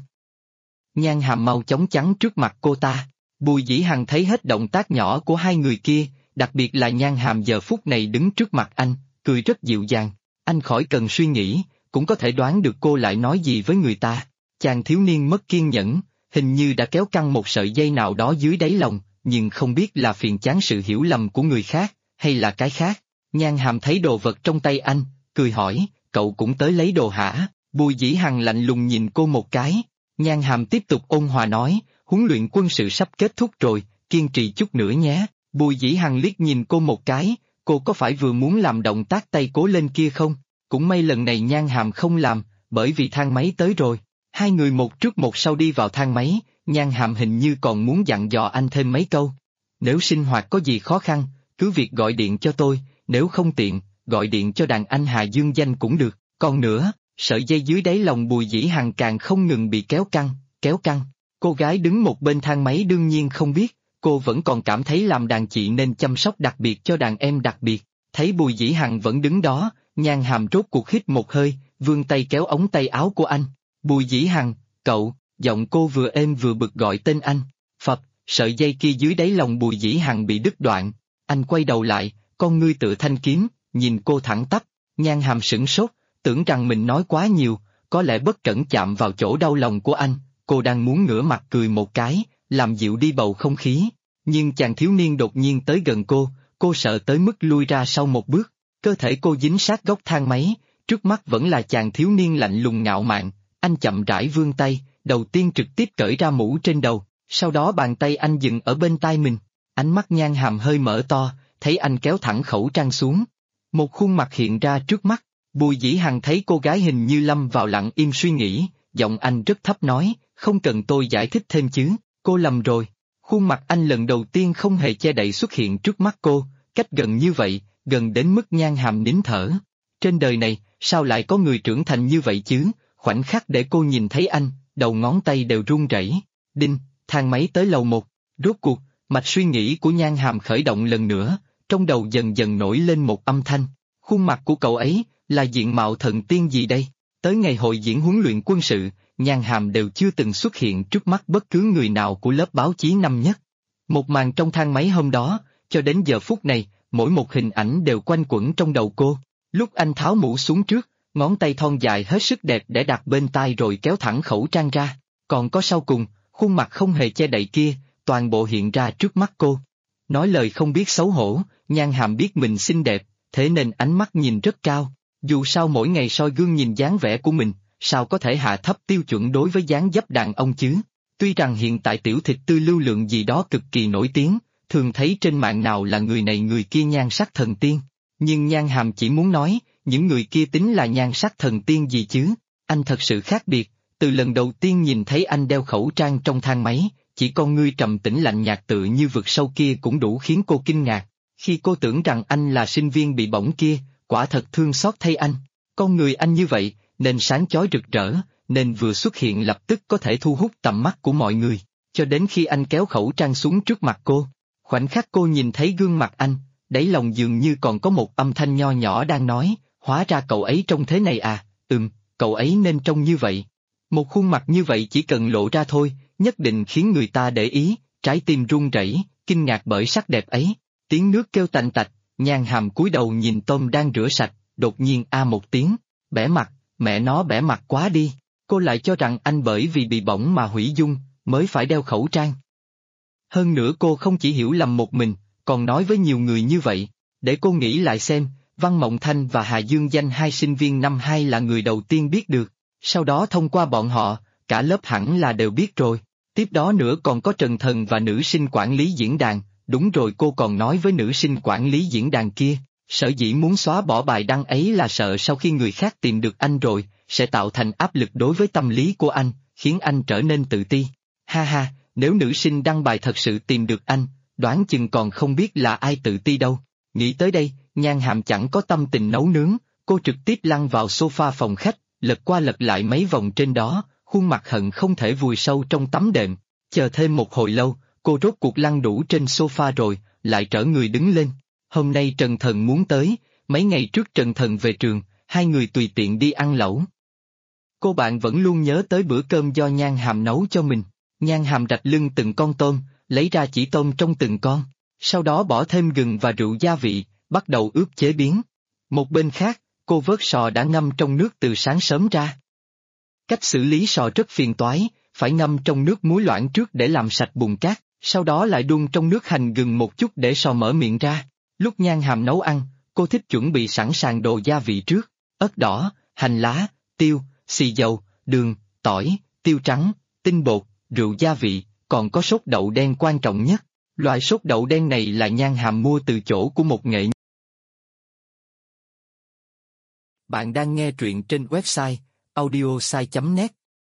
Nhan Hàm mau chóng chắn trước mặt cô ta. Bùi Dĩ Hằng thấy hết động tác nhỏ của hai người kia, đặc biệt là Nhan Hàm giờ phút này đứng trước mặt anh, cười rất dịu dàng. Anh khỏi cần suy nghĩ, cũng có thể đoán được cô lại nói gì với người ta. Chàng thiếu niên mất kiên nhẫn, hình như đã kéo căng một sợi dây nào đó dưới đáy lòng, nhưng không biết là phiền chán sự hiểu lầm của người khác, hay là cái khác. Nhan Hàm thấy đồ vật trong tay anh, cười hỏi, cậu cũng tới lấy đồ hả? Bùi Dĩ Hằng lạnh lùng nhìn cô một cái. Nhan Hàm tiếp tục ôn hòa nói, huấn luyện quân sự sắp kết thúc rồi, kiên trì chút nữa nhé. Bùi Dĩ Hằng liếc nhìn cô một cái, cô có phải vừa muốn làm động tác tay cố lên kia không? Cũng may lần này Nhan Hàm không làm, bởi vì thang máy tới rồi. Hai người một trước một sau đi vào thang máy, Nhan Hàm hình như còn muốn dặn dò anh thêm mấy câu. Nếu sinh hoạt có gì khó khăn, cứ việc gọi điện cho tôi, nếu không tiện, gọi điện cho đàn anh Hà Dương Danh cũng được. Còn nữa, sợi dây dưới đáy lòng Bùi Dĩ Hằng càng không ngừng bị kéo căng, kéo căng. Cô gái đứng một bên thang máy đương nhiên không biết, cô vẫn còn cảm thấy làm đàn chị nên chăm sóc đặc biệt cho đàn em đặc biệt. Thấy Bùi Dĩ Hằng vẫn đứng đó, Nhan Hàm rốt cuộc hít một hơi, vươn tay kéo ống tay áo của anh. Bùi Dĩ Hằng, cậu, giọng cô vừa êm vừa bực gọi tên anh. Phập, sợi dây kia dưới đáy lòng Bùi Dĩ Hằng bị đứt đoạn. Anh quay đầu lại, con ngươi tựa thanh kiếm, nhìn cô thẳng tắp. Nhan Hàm sửng sốt, tưởng rằng mình nói quá nhiều, có lẽ bất cẩn chạm vào chỗ đau lòng của anh. Cô đang muốn ngửa mặt cười một cái, làm dịu đi bầu không khí. Nhưng chàng thiếu niên đột nhiên tới gần cô sợ tới mức lui ra sau một bước. Cơ thể cô dính sát góc thang máy, trước mắt vẫn là chàng thiếu niên lạnh lùng ngạo mạn. Anh chậm rãi vươn tay, đầu tiên trực tiếp cởi ra mũ trên đầu, sau đó bàn tay anh dừng ở bên tai mình. Ánh mắt Nhan Hàm hơi mở to, thấy anh kéo thẳng khẩu trang xuống. Một khuôn mặt hiện ra trước mắt, Bùi Dĩ Hằng thấy cô gái hình như lâm vào lặng im suy nghĩ, giọng anh rất thấp nói, không cần tôi giải thích thêm chứ, cô lầm rồi. Khuôn mặt anh lần đầu tiên không hề che đậy xuất hiện trước mắt cô, cách gần như vậy, gần đến mức Nhan Hàm nín thở. Trên đời này, sao lại có người trưởng thành như vậy chứ? Khoảnh khắc để cô nhìn thấy anh, đầu ngón tay đều run rẩy. Đinh, thang máy tới lầu 1, rốt cuộc, mạch suy nghĩ của Nhan Hàm khởi động lần nữa, trong đầu dần dần nổi lên một âm thanh. Khuôn mặt của cậu ấy, là diện mạo thần tiên gì đây? Tới ngày hội diễn huấn luyện quân sự, Nhan Hàm đều chưa từng xuất hiện trước mắt bất cứ người nào của lớp báo chí năm nhất. Một màn trong thang máy hôm đó, cho đến giờ phút này, mỗi một hình ảnh đều quanh quẩn trong đầu cô. Lúc anh tháo mũ xuống trước, ngón tay thon dài hết sức đẹp để đặt bên tai rồi kéo thẳng khẩu trang ra. Còn có sau cùng, khuôn mặt không hề che đậy kia, toàn bộ hiện ra trước mắt cô. Nói lời không biết xấu hổ, Nhan Hàm biết mình xinh đẹp, thế nên ánh mắt nhìn rất cao. Dù sao mỗi ngày soi gương nhìn dáng vẻ của mình, sao có thể hạ thấp tiêu chuẩn đối với dáng dấp đàn ông chứ? Tuy rằng hiện tại tiểu thịt tươi lưu lượng gì đó cực kỳ nổi tiếng, thường thấy trên mạng nào là người này người kia nhan sắc thần tiên. Nhưng Nhan Hàm chỉ muốn nói, những người kia tính là nhan sắc thần tiên gì chứ? Anh thật sự khác biệt, từ lần đầu tiên nhìn thấy anh đeo khẩu trang trong thang máy, chỉ con ngươi trầm tĩnh lạnh nhạt tự như vực sâu kia cũng đủ khiến cô kinh ngạc. Khi cô tưởng rằng anh là sinh viên bị bỏng kia, quả thật thương xót thay anh. Con người anh như vậy, nên sáng chói rực rỡ, nên vừa xuất hiện lập tức có thể thu hút tầm mắt của mọi người. Cho đến khi anh kéo khẩu trang xuống trước mặt cô, khoảnh khắc cô nhìn thấy gương mặt anh, đáy lòng dường như còn có một âm thanh nho nhỏ đang nói, hóa ra cậu ấy trông thế này à, cậu ấy nên trông như vậy. Một khuôn mặt như vậy chỉ cần lộ ra thôi, nhất định khiến người ta để ý, trái tim run rẩy, kinh ngạc bởi sắc đẹp ấy. Tiếng nước kêu tành tạch, Nhan Hàm cúi đầu nhìn tôm đang rửa sạch, đột nhiên a một tiếng, bẽ mặt, mẹ nó bẽ mặt quá đi, cô lại cho rằng anh bởi vì bị bỏng mà hủy dung, mới phải đeo khẩu trang. Hơn nữa cô không chỉ hiểu lầm một mình, còn nói với nhiều người như vậy, để cô nghĩ lại xem, Văn Mộng Thanh và Hà Dương Danh hai sinh viên năm 2 là người đầu tiên biết được, sau đó thông qua bọn họ, cả lớp hẳn là đều biết rồi, tiếp đó nữa còn có Trần Thần và nữ sinh quản lý diễn đàn, đúng rồi cô còn nói với nữ sinh quản lý diễn đàn kia, sở dĩ muốn xóa bỏ bài đăng ấy là sợ sau khi người khác tìm được anh rồi, sẽ tạo thành áp lực đối với tâm lý của anh, khiến anh trở nên tự ti. Ha ha, nếu nữ sinh đăng bài thật sự tìm được anh, đoán chừng còn không biết là ai tự ti đâu. Nghĩ tới đây, Nhan Hàm chẳng có tâm tình nấu nướng, cô trực tiếp lăn vào sofa phòng khách, lật qua lật lại mấy vòng trên đó, khuôn mặt hận không thể vùi sâu trong tấm đệm. Chờ thêm một hồi lâu, cô rốt cuộc lăn đủ trên sofa rồi, lại trở người đứng lên. Hôm nay Trần Thần muốn tới, mấy ngày trước Trần Thần về trường, hai người tùy tiện đi ăn lẩu. Cô bạn vẫn luôn nhớ tới bữa cơm do Nhan Hàm nấu cho mình. Nhan Hàm rạch lưng từng con tôm, lấy ra chỉ tôm trong từng con, sau đó bỏ thêm gừng và rượu gia vị, bắt đầu ướp chế biến. Một bên khác, cô vớt sò đã ngâm trong nước từ sáng sớm ra. Cách xử lý sò rất phiền toái, phải ngâm trong nước muối loãng trước để làm sạch bùn cát, sau đó lại đun trong nước hành gừng một chút để sò mở miệng ra. Lúc Nhan Hàm nấu ăn, cô thích chuẩn bị sẵn sàng đồ gia vị trước, ớt đỏ, hành lá, tiêu, xì dầu, đường, tỏi, tiêu trắng, tinh bột, rượu gia vị, còn có sốt đậu đen quan trọng nhất. Loại sốt đậu đen này là Nhan Hàm mua từ chỗ của một nghệ Bạn đang nghe truyện trên website audiosai.net.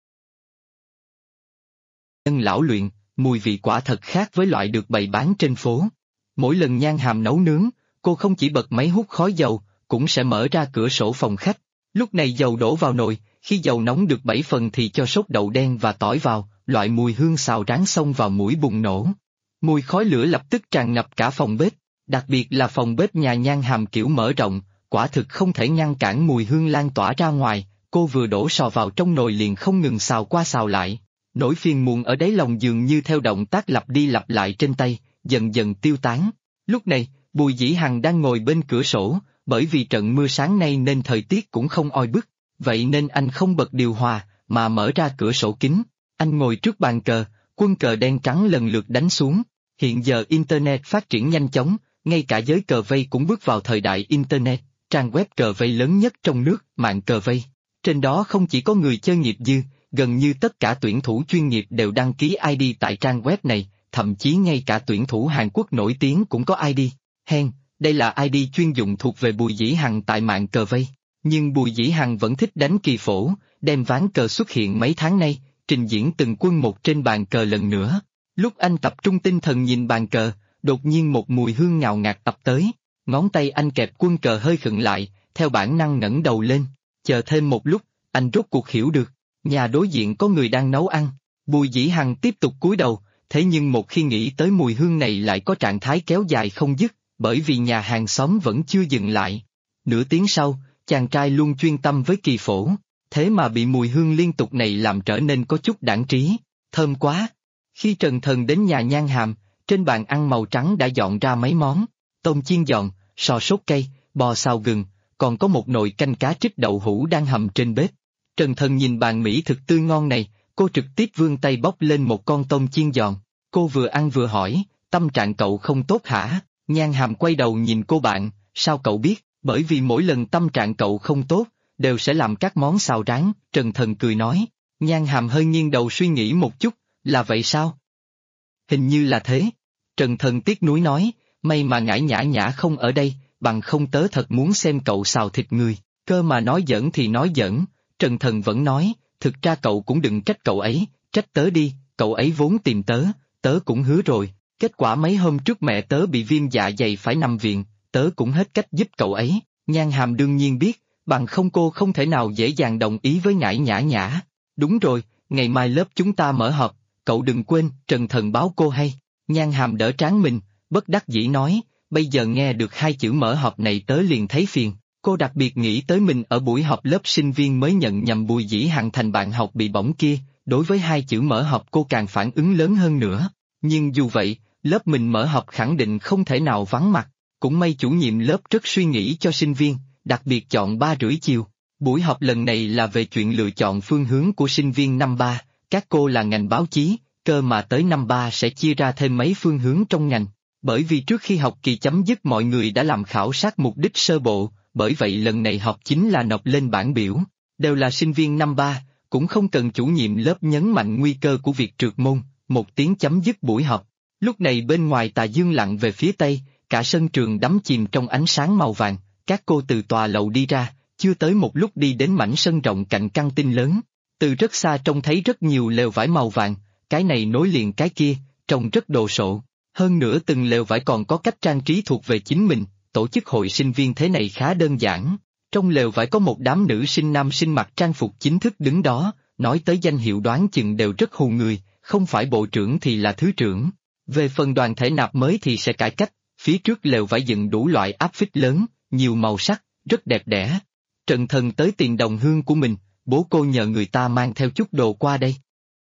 Nhân lão luyện, mùi vị quả thật khác với loại được bày bán trên phố. Mỗi lần Nhan Hàm nấu nướng, cô không chỉ bật máy hút khói dầu, cũng sẽ mở ra cửa sổ phòng khách. Lúc này dầu đổ vào nồi, khi dầu nóng được 7 phần thì cho sốt đậu đen và tỏi vào, loại mùi hương xào rán xông vào mũi bùng nổ. Mùi khói lửa lập tức tràn ngập cả phòng bếp, đặc biệt là phòng bếp nhà Nhan Hàm kiểu mở rộng, quả thực không thể ngăn cản mùi hương lan tỏa ra ngoài. Cô vừa đổ sò vào trong nồi liền không ngừng xào qua xào lại. Nỗi phiền muộn ở đáy lòng dường như theo động tác lặp đi lặp lại trên tay, dần dần tiêu tán. Lúc này, Bùi Dĩ Hằng đang ngồi bên cửa sổ, bởi vì trận mưa sáng nay nên thời tiết cũng không oi bức, vậy nên anh không bật điều hòa, mà mở ra cửa sổ kính. Anh ngồi trước bàn cờ, quân cờ đen trắng lần lượt đánh xuống. Hiện giờ Internet phát triển nhanh chóng, ngay cả giới cờ vây cũng bước vào thời đại Internet, trang web cờ vây lớn nhất trong nước, mạng cờ vây. Trên đó không chỉ có người chơi nghiệp dư, gần như tất cả tuyển thủ chuyên nghiệp đều đăng ký ID tại trang web này, thậm chí ngay cả tuyển thủ Hàn Quốc nổi tiếng cũng có ID. Hèn, đây là ID chuyên dụng thuộc về Bùi Dĩ Hằng tại mạng cờ vây. Nhưng Bùi Dĩ Hằng vẫn thích đánh kỳ phổ, đem ván cờ xuất hiện mấy tháng nay, trình diễn từng quân một trên bàn cờ lần nữa. Lúc anh tập trung tinh thần nhìn bàn cờ, đột nhiên một mùi hương ngào ngạt ập tới, ngón tay anh kẹp quân cờ hơi khựng lại, theo bản năng ngẩng đầu lên. Chờ thêm một lúc, anh rốt cuộc hiểu được, nhà đối diện có người đang nấu ăn. Bùi Dĩ Hằng tiếp tục cúi đầu, thế nhưng một khi nghĩ tới mùi hương này lại có trạng thái kéo dài không dứt, bởi vì nhà hàng xóm vẫn chưa dừng lại. Nửa tiếng sau, chàng trai luôn chuyên tâm với kỳ phổ, thế mà bị mùi hương liên tục này làm trở nên có chút đãng trí. Thơm quá! Khi Trần Thần đến nhà Nhan Hàm, trên bàn ăn màu trắng đã dọn ra mấy món: tôm chiên giòn, sò sốt cây, bò xào gừng, còn có một nồi canh cá trích đậu hũ đang hầm trên bếp. Trần Thần nhìn bàn mỹ thực tươi ngon này, cô trực tiếp vươn tay bóc lên một con tôm chiên giòn. Cô vừa ăn vừa hỏi, tâm trạng cậu không tốt hả? Nhan Hàm quay đầu nhìn cô bạn, sao cậu biết? Bởi vì mỗi lần tâm trạng cậu không tốt, đều sẽ làm các món xào rán. Trần Thần cười nói. Nhan Hàm hơi nghiêng đầu suy nghĩ một chút, là vậy sao? Hình như là thế. Trần Thần tiếc nuối nói, may mà Ngải Nhã Nhã không ở đây, bằng không tớ thật muốn xem cậu xào thịt người. Cơ mà nói giỡn thì nói giỡn, Trần Thần vẫn nói, thực ra cậu cũng đừng trách cậu ấy, trách tớ đi, cậu ấy vốn tìm tớ, tớ cũng hứa rồi. Kết quả mấy hôm trước mẹ tớ bị viêm dạ dày phải nằm viện, tớ cũng hết cách giúp cậu ấy. Nhan Hàm đương nhiên biết, bằng không cô không thể nào dễ dàng đồng ý với Ngải Nhã Nhã. Đúng rồi, ngày mai lớp chúng ta mở họp, cậu đừng quên. Trần Thần báo cô hay. Nhan Hàm đỡ trán mình, bất đắc dĩ nói, bây giờ nghe được hai chữ mở họp này tớ liền thấy phiền. Cô đặc biệt nghĩ tới mình ở buổi họp lớp sinh viên mới nhận nhầm Bùi Dĩ Hằng thành bạn học bị bỏng kia, đối với hai chữ mở họp cô càng phản ứng lớn hơn nữa. Nhưng dù vậy, lớp mình mở họp khẳng định không thể nào vắng mặt, cũng may chủ nhiệm lớp rất suy nghĩ cho sinh viên, đặc biệt chọn 3:30 chiều. Buổi họp lần này là về chuyện lựa chọn phương hướng của sinh viên năm 3, các cô là ngành báo chí, cơ mà tới năm 3 sẽ chia ra thêm mấy phương hướng trong ngành, bởi vì trước khi học kỳ chấm dứt mọi người đã làm khảo sát mục đích sơ bộ, bởi vậy lần này họp chính là nộp lên bảng biểu, đều là sinh viên năm 3, cũng không cần chủ nhiệm lớp nhấn mạnh nguy cơ của việc trượt môn. Một tiếng chấm dứt buổi họp. Lúc này bên ngoài tà dương lặn về phía tây, cả sân trường đắm chìm trong ánh sáng màu vàng, các cô từ tòa lầu đi ra, chưa tới một lúc đi đến mảnh sân rộng cạnh căng tin lớn. Từ rất xa trông thấy rất nhiều lều vải màu vàng, cái này nối liền cái kia, trông rất đồ sộ. Hơn nữa từng lều vải còn có cách trang trí thuộc về chính mình, tổ chức hội sinh viên thế này khá đơn giản. Trong lều vải có một đám nữ sinh nam sinh mặc trang phục chính thức đứng đó, nói tới danh hiệu đoán chừng đều rất hù người, không phải bộ trưởng thì là thứ trưởng. Về phần đoàn thể nạp mới thì sẽ cải cách, phía trước lều vải dựng đủ loại áp phích lớn, nhiều màu sắc, rất đẹp đẽ. Trần Thần tới tiền đồng hương của mình, bố cô nhờ người ta mang theo chút đồ qua đây.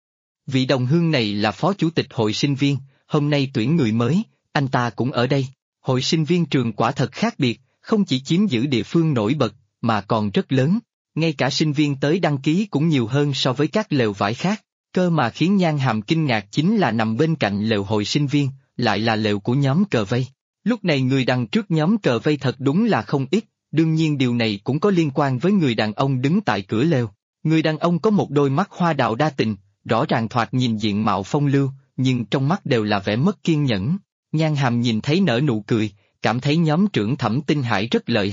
Vị đồng hương này là phó chủ tịch hội sinh viên, hôm nay tuyển người mới, anh ta cũng ở đây. Hội sinh viên trường quả thật khác biệt, không chỉ chiếm giữ địa phương nổi bật, mà còn rất lớn. Ngay cả sinh viên tới đăng ký cũng nhiều hơn so với các lều vải khác. Cơ mà khiến Nhan Hàm kinh ngạc chính là nằm bên cạnh lều hội sinh viên, lại là lều của nhóm cờ vây. Lúc này người đằng trước nhóm cờ vây thật đúng là không ít, đương nhiên điều này cũng có liên quan với người đàn ông đứng tại cửa lều. Người đàn ông có một đôi mắt hoa đào đa tình, rõ ràng thoạt nhìn diện mạo phong lưu, nhưng trong mắt đều là vẻ mất kiên nhẫn. Nhan Hàm nhìn thấy nở nụ cười, cảm thấy nhóm trưởng Thẩm Tinh Hải rất lợi hại,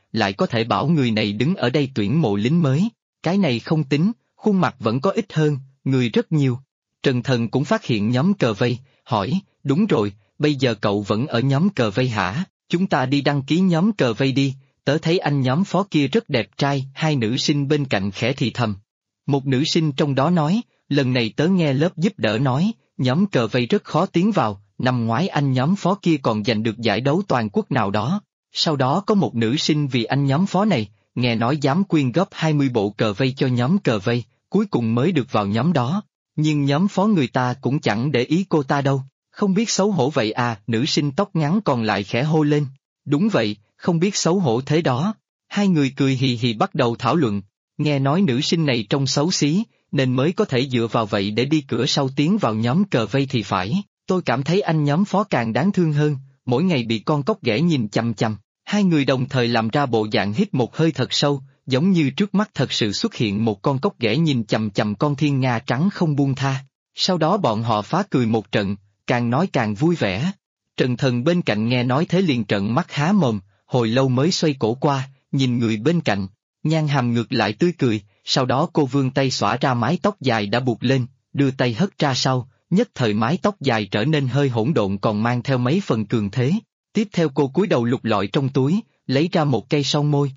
lại có thể bảo người này đứng ở đây tuyển mộ lính mới. Cái này không tính, khuôn mặt vẫn có ít hơn, người rất nhiều. Trần Thần cũng phát hiện nhóm cờ vây, hỏi, đúng rồi, bây giờ cậu vẫn ở nhóm cờ vây hả? Chúng ta đi đăng ký nhóm cờ vây đi, tớ thấy anh nhóm phó kia rất đẹp trai, hai nữ sinh bên cạnh khẽ thì thầm. Một nữ sinh trong đó nói, lần này tớ nghe lớp giúp đỡ nói, nhóm cờ vây rất khó tiến vào, năm ngoái anh nhóm phó kia còn giành được giải đấu toàn quốc nào đó. Sau đó có một nữ sinh vì anh nhóm phó này, nghe nói dám quyên góp 20 bộ cờ vây cho nhóm cờ vây, cuối cùng mới được vào nhóm đó. Nhưng nhóm phó người ta cũng chẳng để ý cô ta đâu, không biết xấu hổ vậy à, nữ sinh tóc ngắn còn lại khẽ hô lên. Đúng vậy, không biết xấu hổ thế đó. Hai người cười hì hì bắt đầu thảo luận, nghe nói nữ sinh này trông xấu xí, nên mới có thể dựa vào vậy để đi cửa sau tiến vào nhóm cờ vây thì phải. Tôi cảm thấy anh nhóm phó càng đáng thương hơn, mỗi ngày bị con cóc ghẻ nhìn chằm chằm. Hai người đồng thời làm ra bộ dạng hít một hơi thật sâu, giống như trước mắt thật sự xuất hiện một con cóc ghẻ nhìn chằm chằm con thiên nga trắng không buông tha. Sau đó bọn họ phá cười một trận, càng nói càng vui vẻ. Trần Thần bên cạnh nghe nói thế liền trợn mắt há mồm, hồi lâu mới xoay cổ qua, nhìn người bên cạnh. Nhan Hàm ngược lại tươi cười, sau đó cô vươn tay xõa ra mái tóc dài đã buộc lên, đưa tay hất ra sau, nhất thời mái tóc dài trở nên hơi hỗn độn còn mang theo mấy phần cường thế. Tiếp theo cô cúi đầu lục lọi trong túi, lấy ra một cây son môi.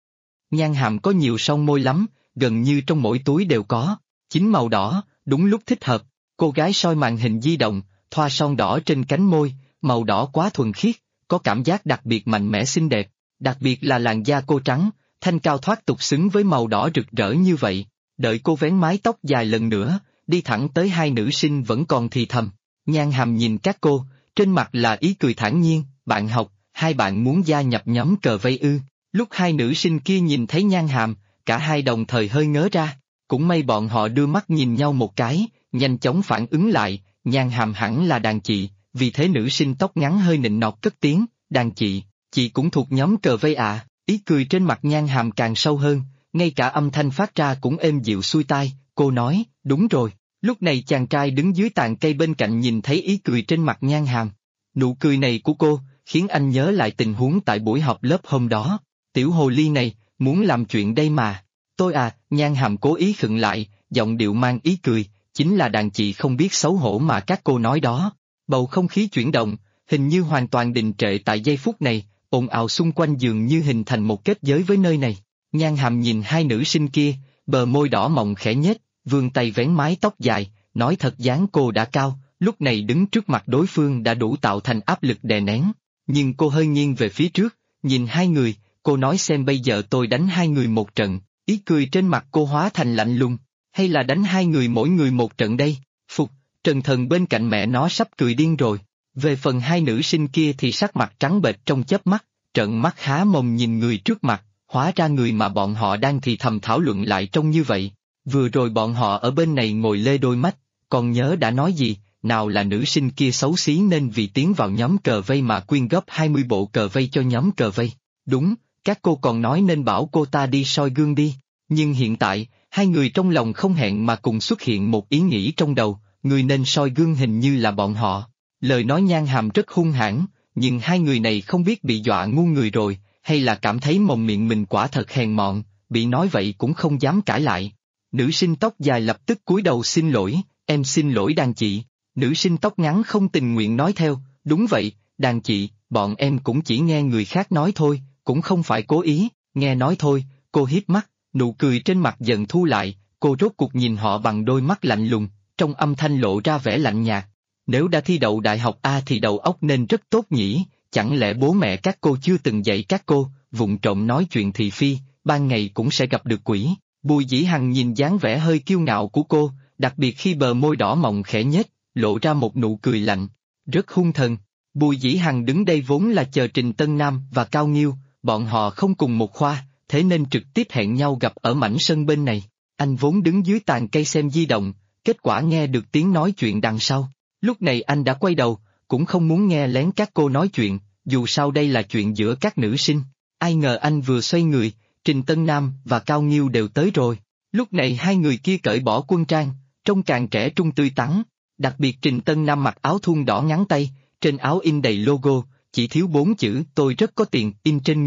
Nhan Hàm có nhiều son môi lắm, gần như trong mỗi túi đều có, chính màu đỏ, đúng lúc thích hợp. Cô gái soi màn hình di động, thoa son đỏ trên cánh môi, màu đỏ quá thuần khiết, có cảm giác đặc biệt mạnh mẽ xinh đẹp, đặc biệt là làn da cô trắng, thanh cao thoát tục xứng với màu đỏ rực rỡ như vậy. Đợi cô vén mái tóc dài lần nữa, đi thẳng tới hai nữ sinh vẫn còn thì thầm. Nhan Hàm nhìn các cô, trên mặt là ý cười thản nhiên, bạn học, hai bạn muốn gia nhập nhóm cờ vây ư? Lúc hai nữ sinh kia nhìn thấy Nhan Hàm, cả hai đồng thời hơi ngớ ra, cũng may bọn họ đưa mắt nhìn nhau một cái, nhanh chóng phản ứng lại, Nhan Hàm hẳn là đàn chị, vì thế nữ sinh tóc ngắn hơi nịnh nọt cất tiếng, đàn chị cũng thuộc nhóm cờ vây à? Ý cười trên mặt Nhan Hàm càng sâu hơn, ngay cả âm thanh phát ra cũng êm dịu xuôi tai, cô nói, đúng rồi. Lúc này chàng trai đứng dưới tàn cây bên cạnh nhìn thấy ý cười trên mặt Nhan Hàm. Nụ cười này của cô, khiến anh nhớ lại tình huống tại buổi họp lớp hôm đó. Tiểu hồ ly này, muốn làm chuyện đây mà. Tôi à, Nhan Hàm cố ý khựng lại, giọng điệu mang ý cười, chính là đàn chị không biết xấu hổ mà các cô nói đó. Bầu không khí chuyển động, hình như hoàn toàn đình trệ tại giây phút này, ồn ào xung quanh dường như hình thành một kết giới với nơi này. Nhan Hàm nhìn hai nữ sinh kia, bờ môi đỏ mọng khẽ nhếch, vươn tay vén mái tóc dài, nói thật dáng cô đã cao, lúc này đứng trước mặt đối phương đã đủ tạo thành áp lực đè nén. Nhưng cô hơi nghiêng về phía trước, nhìn hai người, cô nói xem bây giờ tôi đánh hai người một trận, ý cười trên mặt cô hóa thành lạnh lùng, hay là đánh hai người mỗi người một trận đây? Phục, Trần Thần bên cạnh mẹ nó sắp cười điên rồi. Về phần hai nữ sinh kia thì sắc mặt trắng bệch trong chớp mắt, trợn mắt há mồm nhìn người trước mặt, hóa ra người mà bọn họ đang thì thầm thảo luận lại trông như vậy. Vừa rồi bọn họ ở bên này ngồi lê đôi mắt, còn nhớ đã nói gì, nào là nữ sinh kia xấu xí nên vì tiến vào nhóm cờ vây mà quyên góp 20 bộ cờ vây cho nhóm cờ vây. Đúng, các cô còn nói nên bảo cô ta đi soi gương đi. Nhưng hiện tại, hai người trong lòng không hẹn mà cùng xuất hiện một ý nghĩ trong đầu, người nên soi gương hình như là bọn họ. Lời nói Nhan Hàm rất hung hãn, nhưng hai người này không biết bị dọa ngu người rồi, hay là cảm thấy mồm miệng mình quả thật hèn mọn, bị nói vậy cũng không dám cãi lại. Nữ sinh tóc dài lập tức cúi đầu xin lỗi, em xin lỗi đàn chị. Nữ sinh tóc ngắn không tình nguyện nói theo, đúng vậy, đàn chị, bọn em cũng chỉ nghe người khác nói thôi, cũng không phải cố ý, nghe nói thôi. Cô hiếp mắt, nụ cười trên mặt dần thu lại, cô rốt cuộc nhìn họ bằng đôi mắt lạnh lùng, trong âm thanh lộ ra vẻ lạnh nhạt. Nếu đã thi đậu đại học A thì đầu óc nên rất tốt nhỉ, chẳng lẽ bố mẹ các cô chưa từng dạy các cô, vụng trộm nói chuyện thị phi, ban ngày cũng sẽ gặp được quỷ. Bùi Dĩ Hằng nhìn dáng vẻ hơi kiêu ngạo của cô, đặc biệt khi bờ môi đỏ mọng khẽ nhếch, lộ ra một nụ cười lạnh, rất hung thần. Bùi Dĩ Hằng đứng đây vốn là chờ Trình Tân Nam và Cao Nghiêu, bọn họ không cùng một khoa, thế nên trực tiếp hẹn nhau gặp ở mảnh sân bên này. Anh vốn đứng dưới tàn cây xem di động, kết quả nghe được tiếng nói chuyện đằng sau. Lúc này anh đã quay đầu, cũng không muốn nghe lén các cô nói chuyện, dù sao đây là chuyện giữa các nữ sinh. Ai ngờ anh vừa xoay người, Trình Tân Nam và Cao Nghiêu đều tới rồi. Lúc này hai người kia cởi bỏ quân trang, trông càng trẻ trung tươi tắn. Đặc biệt Trình Tân Nam mặc áo thun đỏ ngắn tay, trên áo in đầy logo, chỉ thiếu 4 chữ tôi rất có tiền in trên người.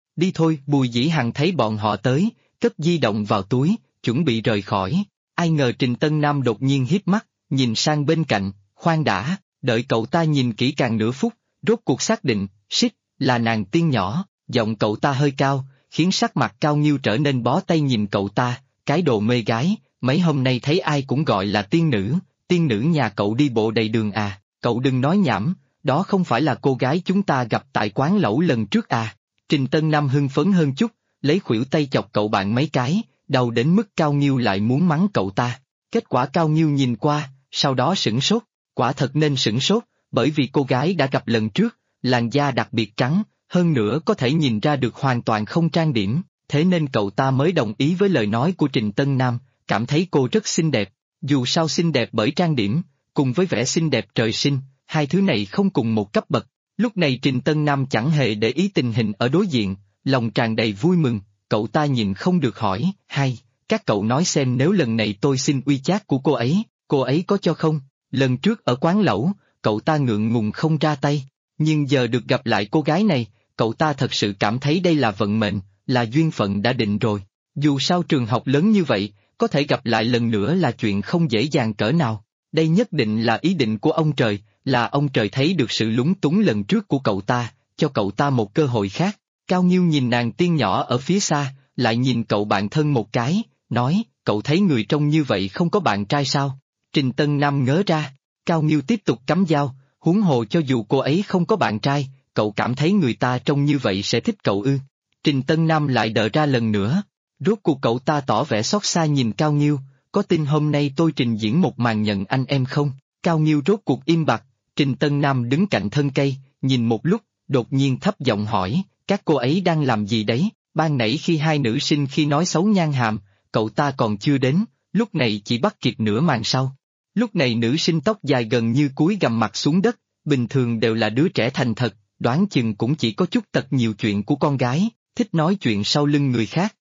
Đi thôi, Bùi Dĩ Hằng thấy bọn họ tới, cất di động vào túi, chuẩn bị rời khỏi. Ai ngờ Trình Tân Nam đột nhiên híp mắt, nhìn sang bên cạnh, khoan đã, đợi cậu ta nhìn kỹ càng nửa phút, rốt cuộc xác định, shit, là nàng tiên nhỏ, giọng cậu ta hơi cao, khiến sắc mặt Cao Nghiêu trở nên bó tay nhìn cậu ta, cái đồ mê gái, mấy hôm nay thấy ai cũng gọi là tiên nữ nhà cậu đi bộ đầy đường à, cậu đừng nói nhảm, đó không phải là cô gái chúng ta gặp tại quán lẩu lần trước à. Trình Tân Nam hưng phấn hơn chút, lấy khuỷu tay chọc cậu bạn mấy cái, đau đến mức Cao Nghiêu lại muốn mắng cậu ta. Kết quả Cao Nghiêu nhìn qua, sau đó sửng sốt, quả thật nên sửng sốt, bởi vì cô gái đã gặp lần trước, làn da đặc biệt trắng, hơn nữa có thể nhìn ra được hoàn toàn không trang điểm, thế nên cậu ta mới đồng ý với lời nói của Trình Tân Nam, cảm thấy cô rất xinh đẹp, dù sao xinh đẹp bởi trang điểm, cùng với vẻ xinh đẹp trời sinh, hai thứ này không cùng một cấp bậc. Lúc này Trình Tân Nam chẳng hề để ý tình hình ở đối diện, lòng tràn đầy vui mừng, cậu ta nhìn không được hỏi, hay, các cậu nói xem nếu lần này tôi xin WeChat của cô ấy có cho không? Lần trước ở quán lẩu, cậu ta ngượng ngùng không ra tay, nhưng giờ được gặp lại cô gái này, cậu ta thật sự cảm thấy đây là vận mệnh, là duyên phận đã định rồi. Dù sao trường học lớn như vậy, có thể gặp lại lần nữa là chuyện không dễ dàng cỡ nào. Đây nhất định là ý định của ông trời, là ông trời thấy được sự lúng túng lần trước của cậu ta, cho cậu ta một cơ hội khác. Cao Nghiêu nhìn nàng tiên nhỏ ở phía xa, lại nhìn cậu bạn thân một cái, nói, cậu thấy người trông như vậy không có bạn trai sao? Trình Tân Nam ngớ ra, Cao Nghiêu tiếp tục cắm dao, huống hồ cho dù cô ấy không có bạn trai, cậu cảm thấy người ta trông như vậy sẽ thích cậu ư? Trình Tân Nam lại đợi ra lần nữa, rốt cuộc cậu ta tỏ vẻ xót xa nhìn Cao Nghiêu, có tin hôm nay tôi trình diễn một màn nhận anh em không? Cao Nghiêu rốt cuộc im bặt, Trình Tân Nam đứng cạnh thân cây, nhìn một lúc, đột nhiên thấp giọng hỏi, các cô ấy đang làm gì đấy? Ban nãy khi hai nữ sinh khi nói xấu Nhan Hàm, cậu ta còn chưa đến, lúc này chỉ bắt kịp nửa màn sau. Lúc này nữ sinh tóc dài gần như cúi gằm mặt xuống đất, bình thường đều là đứa trẻ thành thật, đoán chừng cũng chỉ có chút tật nhiều chuyện của con gái, thích nói chuyện sau lưng người khác.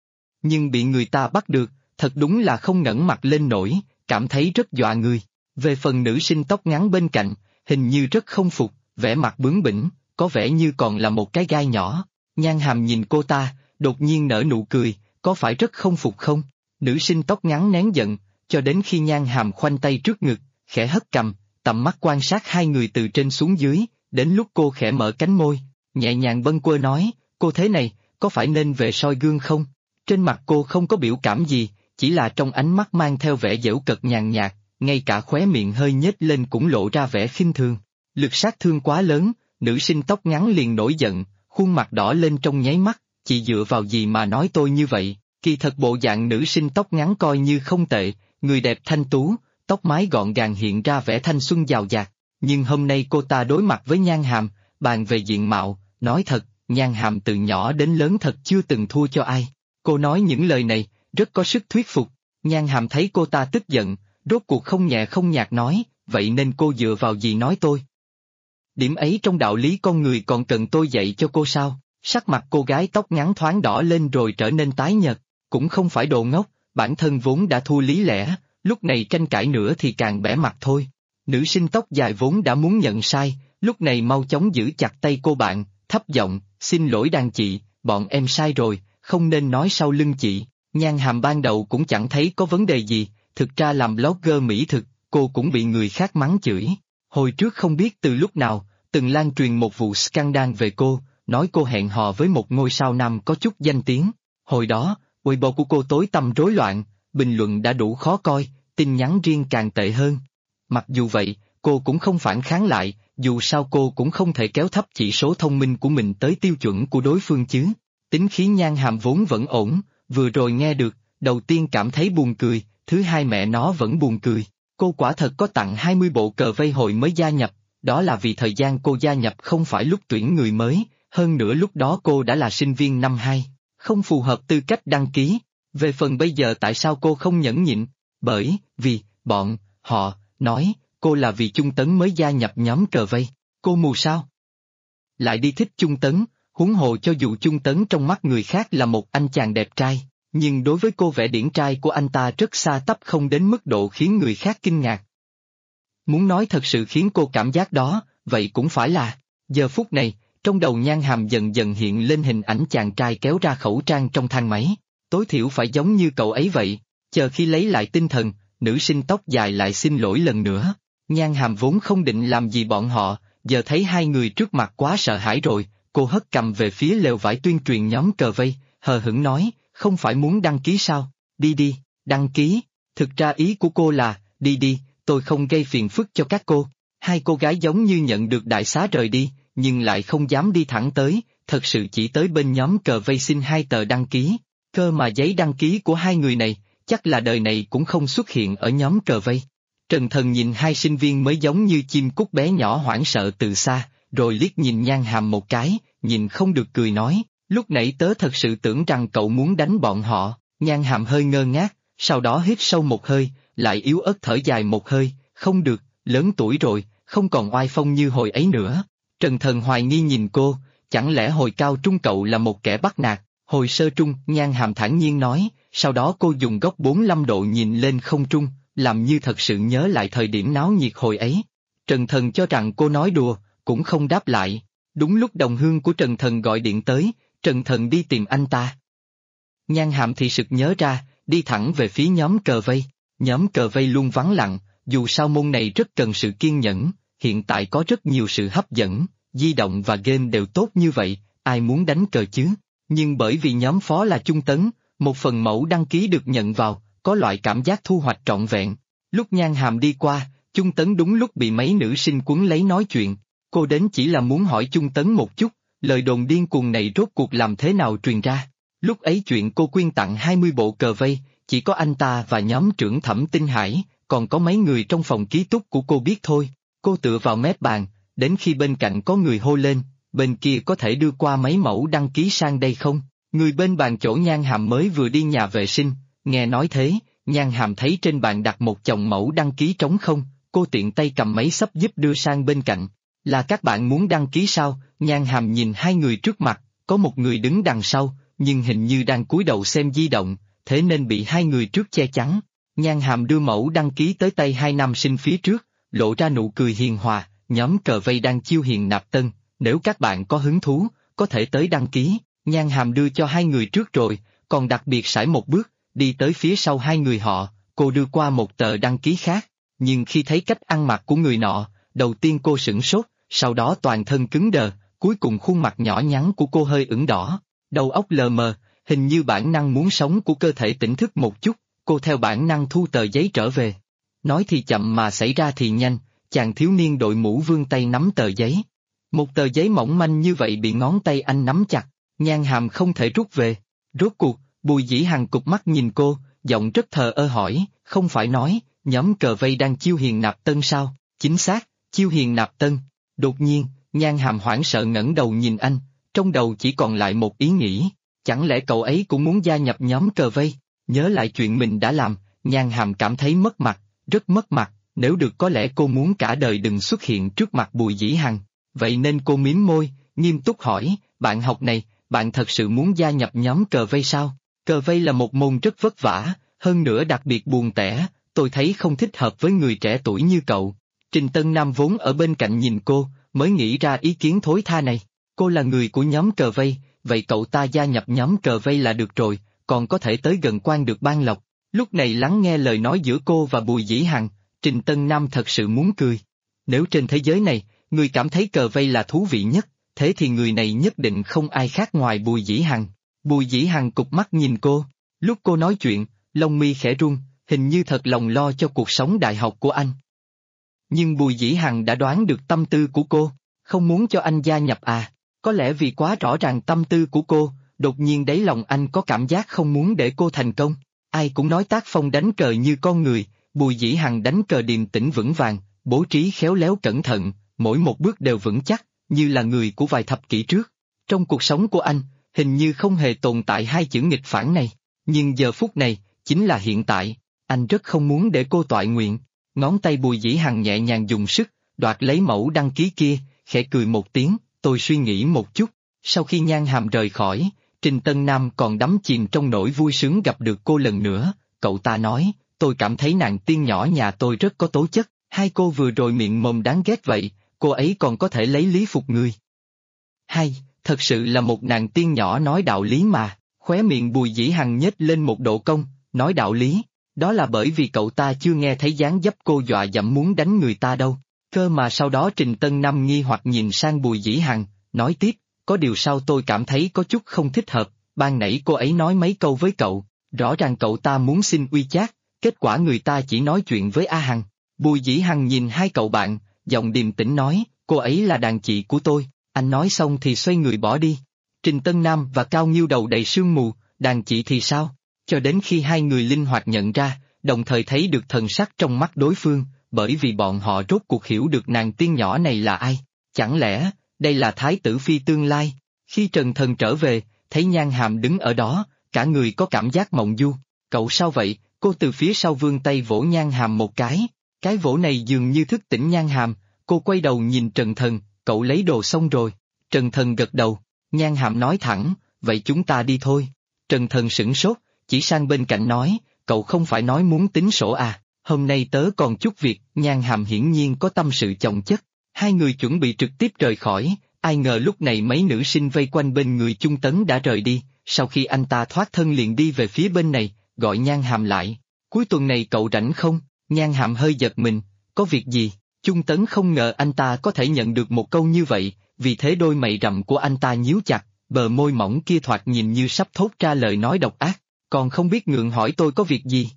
Nhưng bị người ta bắt được, thật đúng là không ngẩng mặt lên nổi, cảm thấy rất dọa người. Về phần nữ sinh tóc ngắn bên cạnh, hình như rất không phục, vẻ mặt bướng bỉnh, có vẻ như còn là một cái gai nhỏ. Nhan Hàm nhìn cô ta, đột nhiên nở nụ cười, có phải rất không phục không? Nữ sinh tóc ngắn nén giận, cho đến khi Nhan Hàm khoanh tay trước ngực, khẽ hất cằm, tầm mắt quan sát hai người từ trên xuống dưới, đến lúc cô khẽ mở cánh môi, nhẹ nhàng bâng quơ nói, cô thế này, có phải nên về soi gương không? Trên mặt cô không có biểu cảm gì, chỉ là trong ánh mắt mang theo vẻ giễu cợt nhàn nhạt, ngay cả khóe miệng hơi nhếch lên cũng lộ ra vẻ khinh thường. Lực sát thương quá lớn, nữ sinh tóc ngắn liền nổi giận, khuôn mặt đỏ lên trong nháy mắt, chị dựa vào gì mà nói tôi như vậy? Kỳ thật bộ dạng nữ sinh tóc ngắn coi như không tệ, người đẹp thanh tú, tóc mái gọn gàng hiện ra vẻ thanh xuân giàu dạt, nhưng hôm nay cô ta đối mặt với Nhan Hàm, bàn về diện mạo, nói thật, Nhan Hàm từ nhỏ đến lớn thật chưa từng thua cho ai. Cô nói những lời này, rất có sức thuyết phục, Nhan Hàm thấy cô ta tức giận, rốt cuộc không nhẹ không nhạt nói, vậy nên cô dựa vào gì nói tôi? Điểm ấy trong đạo lý con người còn cần tôi dạy cho cô sao? Sắc mặt cô gái tóc ngắn thoáng đỏ lên rồi trở nên tái nhợt, cũng không phải đồ ngốc, bản thân vốn đã thua lý lẽ, lúc này tranh cãi nữa thì càng bẽ mặt thôi. Nữ sinh tóc dài vốn đã muốn nhận sai, lúc này mau chóng giữ chặt tay cô bạn, thấp giọng, xin lỗi đàn chị, bọn em sai rồi, không nên nói sau lưng chị. Nhan Hàm ban đầu cũng chẳng thấy có vấn đề gì, thực ra làm blogger mỹ thực, cô cũng bị người khác mắng chửi. Hồi trước không biết từ lúc nào, từng lan truyền một vụ scandal về cô, nói cô hẹn hò với một ngôi sao nam có chút danh tiếng. Hồi đó, Weibo của cô tối tăm rối loạn, bình luận đã đủ khó coi, tin nhắn riêng càng tệ hơn. Mặc dù vậy, cô cũng không phản kháng lại, dù sao cô cũng không thể kéo thấp chỉ số thông minh của mình tới tiêu chuẩn của đối phương chứ. Tính khí Nhan Hàm vốn vẫn ổn, vừa rồi nghe được, đầu tiên cảm thấy buồn cười, thứ hai mẹ nó vẫn buồn cười. Cô quả thật có tặng 20 bộ cờ vây hồi mới gia nhập, đó là vì thời gian cô gia nhập không phải lúc tuyển người mới, hơn nữa lúc đó cô đã là sinh viên năm 2, không phù hợp tư cách đăng ký. Về phần bây giờ tại sao cô không nhẫn nhịn? Bởi vì, họ, nói, cô là vì Chung Tấn mới gia nhập nhóm cờ vây, cô mù sao? Lại đi thích Chung Tấn, huống hồ cho dù Chung Tấn trong mắt người khác là một anh chàng đẹp trai, nhưng đối với cô vẻ điển trai của anh ta rất xa tắp không đến mức độ khiến người khác kinh ngạc. Muốn nói thật sự khiến cô cảm giác đó, vậy cũng phải là, giờ phút này, Trong đầu Nhan Hàm dần dần hiện lên hình ảnh chàng trai kéo ra khẩu trang trong thang máy. Tối thiểu phải giống như cậu ấy vậy. Chờ khi lấy lại tinh thần, nữ sinh tóc dài lại xin lỗi lần nữa. Nhan Hàm vốn không định làm gì bọn họ, giờ thấy hai người trước mặt quá sợ hãi rồi, cô hất cầm về phía lều vải tuyên truyền nhóm cờ vây, hờ hững nói, không phải muốn đăng ký sao, đi đi, đăng ký. Thực ra ý của cô là, đi đi, tôi không gây phiền phức cho các cô. Hai cô gái giống như nhận được đại xá rời đi, nhưng lại không dám đi thẳng tới, thật sự chỉ tới bên nhóm cờ vây xin 2 tờ đăng ký. Cơ mà giấy đăng ký của hai người này, chắc là đời này cũng không xuất hiện ở nhóm cờ vây. Trần Thần nhìn hai sinh viên mới giống như chim cút bé nhỏ hoảng sợ từ xa, rồi liếc nhìn Nhan Hàm một cái, nhìn không được cười nói, lúc nãy tớ thật sự tưởng rằng cậu muốn đánh bọn họ. Nhan Hàm hơi ngơ ngác, sau đó hít sâu một hơi, lại yếu ớt thở dài một hơi, không được, lớn tuổi rồi, không còn oai phong như hồi ấy nữa. Trần Thần hoài nghi nhìn cô, chẳng lẽ hồi cao trung cậu là một kẻ bắt nạt, hồi sơ trung, Nhan Hàm thản nhiên nói, sau đó cô dùng góc 45 độ nhìn lên không trung, làm như thật sự nhớ lại thời điểm náo nhiệt hồi ấy. Trần Thần cho rằng cô nói đùa, cũng không đáp lại. Đúng lúc đồng hương của Trần Thần gọi điện tới, Trần Thần đi tìm anh ta. Nhan Hàm thì sực nhớ ra, đi thẳng về phía nhóm cờ vây. Nhóm cờ vây luôn vắng lặng, dù sao môn này rất cần sự kiên nhẫn, hiện tại có rất nhiều sự hấp dẫn, di động và game đều tốt như vậy, ai muốn đánh cờ chứ? Nhưng bởi vì nhóm phó là Chung Tấn, một phần mẫu đăng ký được nhận vào, có loại cảm giác thu hoạch trọn vẹn. Lúc Nhan Hàm đi qua, Chung Tấn đúng lúc bị mấy nữ sinh quấn lấy nói chuyện. Cô đến chỉ là muốn hỏi Chung Tấn một chút, lời đồn điên cuồng này rốt cuộc làm thế nào truyền ra. Lúc ấy chuyện cô quyên tặng 20 bộ cờ vây, chỉ có anh ta và nhóm trưởng Thẩm Tinh Hải, còn có mấy người trong phòng ký túc của cô biết thôi. Cô tựa vào mép bàn, đến khi bên cạnh có người hô lên, bên kia có thể đưa qua mấy mẫu đăng ký sang đây không? Người bên bàn chỗ Nhan Hàm mới vừa đi nhà vệ sinh, nghe nói thế, Nhan Hàm thấy trên bàn đặt một chồng mẫu đăng ký trống không, cô tiện tay cầm mấy xấp giúp đưa sang bên cạnh. Là các bạn muốn đăng ký sao? Nhan Hàm nhìn hai người trước mặt, có một người đứng đằng sau, nhưng hình như đang cúi đầu xem di động, thế nên bị hai người trước che chắn. Nhan Hàm đưa mẫu đăng ký tới tay hai nam sinh phía trước, lộ ra nụ cười hiền hòa, nhóm cờ vây đang chiêu hiền nạp tân, nếu các bạn có hứng thú, có thể tới đăng ký. Nhan Hàm đưa cho hai người trước rồi, còn đặc biệt sải một bước, đi tới phía sau hai người họ, cô đưa qua một tờ đăng ký khác, nhưng khi thấy cách ăn mặc của người nọ, đầu tiên cô sửng sốt, sau đó toàn thân cứng đờ, cuối cùng khuôn mặt nhỏ nhắn của cô hơi ửng đỏ, đầu óc lờ mờ, hình như bản năng muốn sống của cơ thể tỉnh thức một chút, cô theo bản năng thu tờ giấy trở về. Nói thì chậm mà xảy ra thì nhanh, chàng thiếu niên đội mũ vươn tay nắm tờ giấy. Một tờ giấy mỏng manh như vậy bị ngón tay anh nắm chặt, Nhan Hàm không thể rút về. Rốt cuộc, Bùi Dĩ Hằng cụp mắt nhìn cô, giọng rất thờ ơ hỏi, không phải nói, nhóm cờ vây đang chiêu hiền nạp tân sao? Chính xác, chiêu hiền nạp tân. Đột nhiên, Nhan Hàm hoảng sợ ngẩng đầu nhìn anh, trong đầu chỉ còn lại một ý nghĩ, chẳng lẽ cậu ấy cũng muốn gia nhập nhóm cờ vây? Nhớ lại chuyện mình đã làm, Nhan Hàm cảm thấy mất mặt, rất mất mặt, nếu được có lẽ cô muốn cả đời đừng xuất hiện trước mặt Bùi Dĩ Hằng, vậy nên cô mím môi, nghiêm túc hỏi, bạn học này, bạn thật sự muốn gia nhập nhóm cờ vây sao? Cờ vây là một môn rất vất vả, hơn nữa đặc biệt buồn tẻ, tôi thấy không thích hợp với người trẻ tuổi như cậu. Trình Tân Nam vốn ở bên cạnh nhìn cô, mới nghĩ ra ý kiến thối tha này. Cô là người của nhóm cờ vây, vậy cậu ta gia nhập nhóm cờ vây là được rồi, còn có thể tới gần quan được ban lộc. Lúc này lắng nghe lời nói giữa cô và Bùi Dĩ Hằng, Trình Tân Nam thật sự muốn cười. Nếu trên thế giới này, người cảm thấy cờ vây là thú vị nhất, thế thì người này nhất định không ai khác ngoài Bùi Dĩ Hằng. Bùi Dĩ Hằng cụp mắt nhìn cô, lúc cô nói chuyện, lông mi khẽ run, hình như thật lòng lo cho cuộc sống đại học của anh. Nhưng Bùi Dĩ Hằng đã đoán được tâm tư của cô, không muốn cho anh gia nhập à, có lẽ vì quá rõ ràng tâm tư của cô, đột nhiên đáy lòng anh có cảm giác không muốn để cô thành công. Ai cũng nói tác phong đánh cờ như con người, Bùi Dĩ Hằng đánh cờ điềm tĩnh vững vàng, bố trí khéo léo cẩn thận, mỗi một bước đều vững chắc, như là người của vài thập kỷ trước. Trong cuộc sống của anh, hình như không hề tồn tại hai chữ nghịch phản này, nhưng giờ phút này, chính là hiện tại, anh rất không muốn để cô toại nguyện. Ngón tay Bùi Dĩ Hằng nhẹ nhàng dùng sức, đoạt lấy mẫu đăng ký kia, khẽ cười một tiếng, tôi suy nghĩ một chút. Sau khi Nhan Hàm rời khỏi, Trình Tân Nam còn đắm chìm trong nỗi vui sướng gặp được cô lần nữa, cậu ta nói, tôi cảm thấy nàng tiên nhỏ nhà tôi rất có tố chất, hai cô vừa rồi miệng mồm đáng ghét vậy, cô ấy còn có thể lấy lý phục người. Hay, thật sự là một nàng tiên nhỏ nói đạo lý mà, khóe miệng Bùi Dĩ Hằng nhếch lên một độ cong, nói đạo lý, đó là bởi vì cậu ta chưa nghe thấy dáng dấp cô dọa dẫm muốn đánh người ta đâu. Cơ mà sau đó Trình Tân Nam nghi hoặc nhìn sang Bùi Dĩ Hằng, nói tiếp, có điều sao tôi cảm thấy có chút không thích hợp, ban nãy cô ấy nói mấy câu với cậu, rõ ràng cậu ta muốn xin uy chát, kết quả người ta chỉ nói chuyện với A Hằng. Bùi Dĩ Hằng nhìn hai cậu bạn, giọng điềm tĩnh nói, cô ấy là đàn chị của tôi, anh nói xong thì xoay người bỏ đi. Trình Tân Nam và Cao Nghiêu đầu đầy sương mù, đàn chị thì sao? Cho đến khi hai người linh hoạt nhận ra, đồng thời thấy được thần sắc trong mắt đối phương, bởi vì bọn họ rốt cuộc hiểu được nàng tiên nhỏ này là ai. Chẳng lẽ, đây là Thái tử Phi tương lai? Khi Trần Thần trở về, thấy Nhan Hàm đứng ở đó, cả người có cảm giác mộng du. Cậu sao vậy? Cô từ phía sau vươn tay vỗ Nhan Hàm một cái vỗ này dường như thức tỉnh Nhan Hàm, cô quay đầu nhìn Trần Thần, cậu lấy đồ xong rồi. Trần Thần gật đầu, Nhan Hàm nói thẳng, vậy chúng ta đi thôi. Trần Thần sửng sốt, chỉ sang bên cạnh nói, cậu không phải nói muốn tính sổ à, hôm nay tớ còn chút việc, Nhan Hàm hiển nhiên có tâm sự chồng chất. Hai người chuẩn bị trực tiếp rời khỏi, ai ngờ lúc này mấy nữ sinh vây quanh bên người Chung Tấn đã rời đi, sau khi anh ta thoát thân liền đi về phía bên này, gọi Nhan Hàm lại. Cuối tuần này cậu rảnh không? Nhan Hàm hơi giật mình, có việc gì? Chung Tấn không ngờ anh ta có thể nhận được một câu như vậy, vì thế đôi mày rậm của anh ta nhíu chặt, bờ môi mỏng kia thoạt nhìn như sắp thốt ra lời nói độc ác, còn không biết ngượng hỏi tôi có việc gì.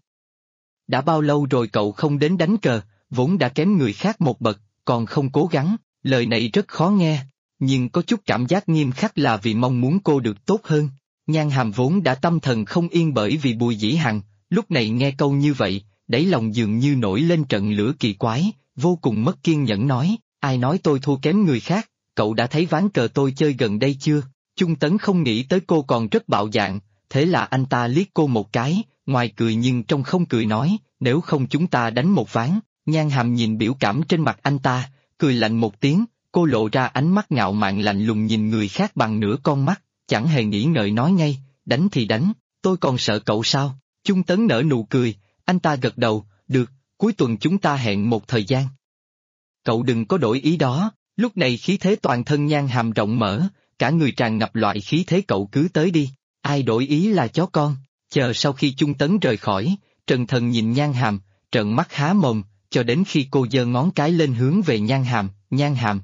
Đã bao lâu rồi cậu không đến đánh cờ, vốn đã kém người khác một bậc, còn không cố gắng, lời này rất khó nghe, nhưng có chút cảm giác nghiêm khắc là vì mong muốn cô được tốt hơn. Nhan Hàm vốn đã tâm thần không yên bởi vì Bùi Dĩ Hằng, lúc này nghe câu như vậy, đáy lòng dường như nổi lên trận lửa kỳ quái, vô cùng mất kiên nhẫn nói, ai nói tôi thua kém người khác, cậu đã thấy ván cờ tôi chơi gần đây chưa? Chung Tấn không nghĩ tới cô còn rất bạo dạn, thế là anh ta liếc cô một cái, ngoài cười nhưng trong không cười nói, nếu không chúng ta đánh một ván. Nhan Hàm nhìn biểu cảm trên mặt anh ta, cười lạnh một tiếng, cô lộ ra ánh mắt ngạo mạn lạnh lùng nhìn người khác bằng nửa con mắt, chẳng hề nghĩ ngợi nói ngay, đánh thì đánh, tôi còn sợ cậu sao? Chung Tấn nở nụ cười, anh ta gật đầu, được, cuối tuần chúng ta hẹn một thời gian. Cậu đừng có đổi ý đó, lúc này khí thế toàn thân Nhan Hàm rộng mở, cả người tràn ngập loại khí thế cậu cứ tới đi, ai đổi ý là chó con. Chờ sau khi Chung Tấn rời khỏi, Trần Thần nhìn Nhan Hàm, trợn mắt há mồm, cho đến khi cô giơ ngón cái lên hướng về Nhan Hàm,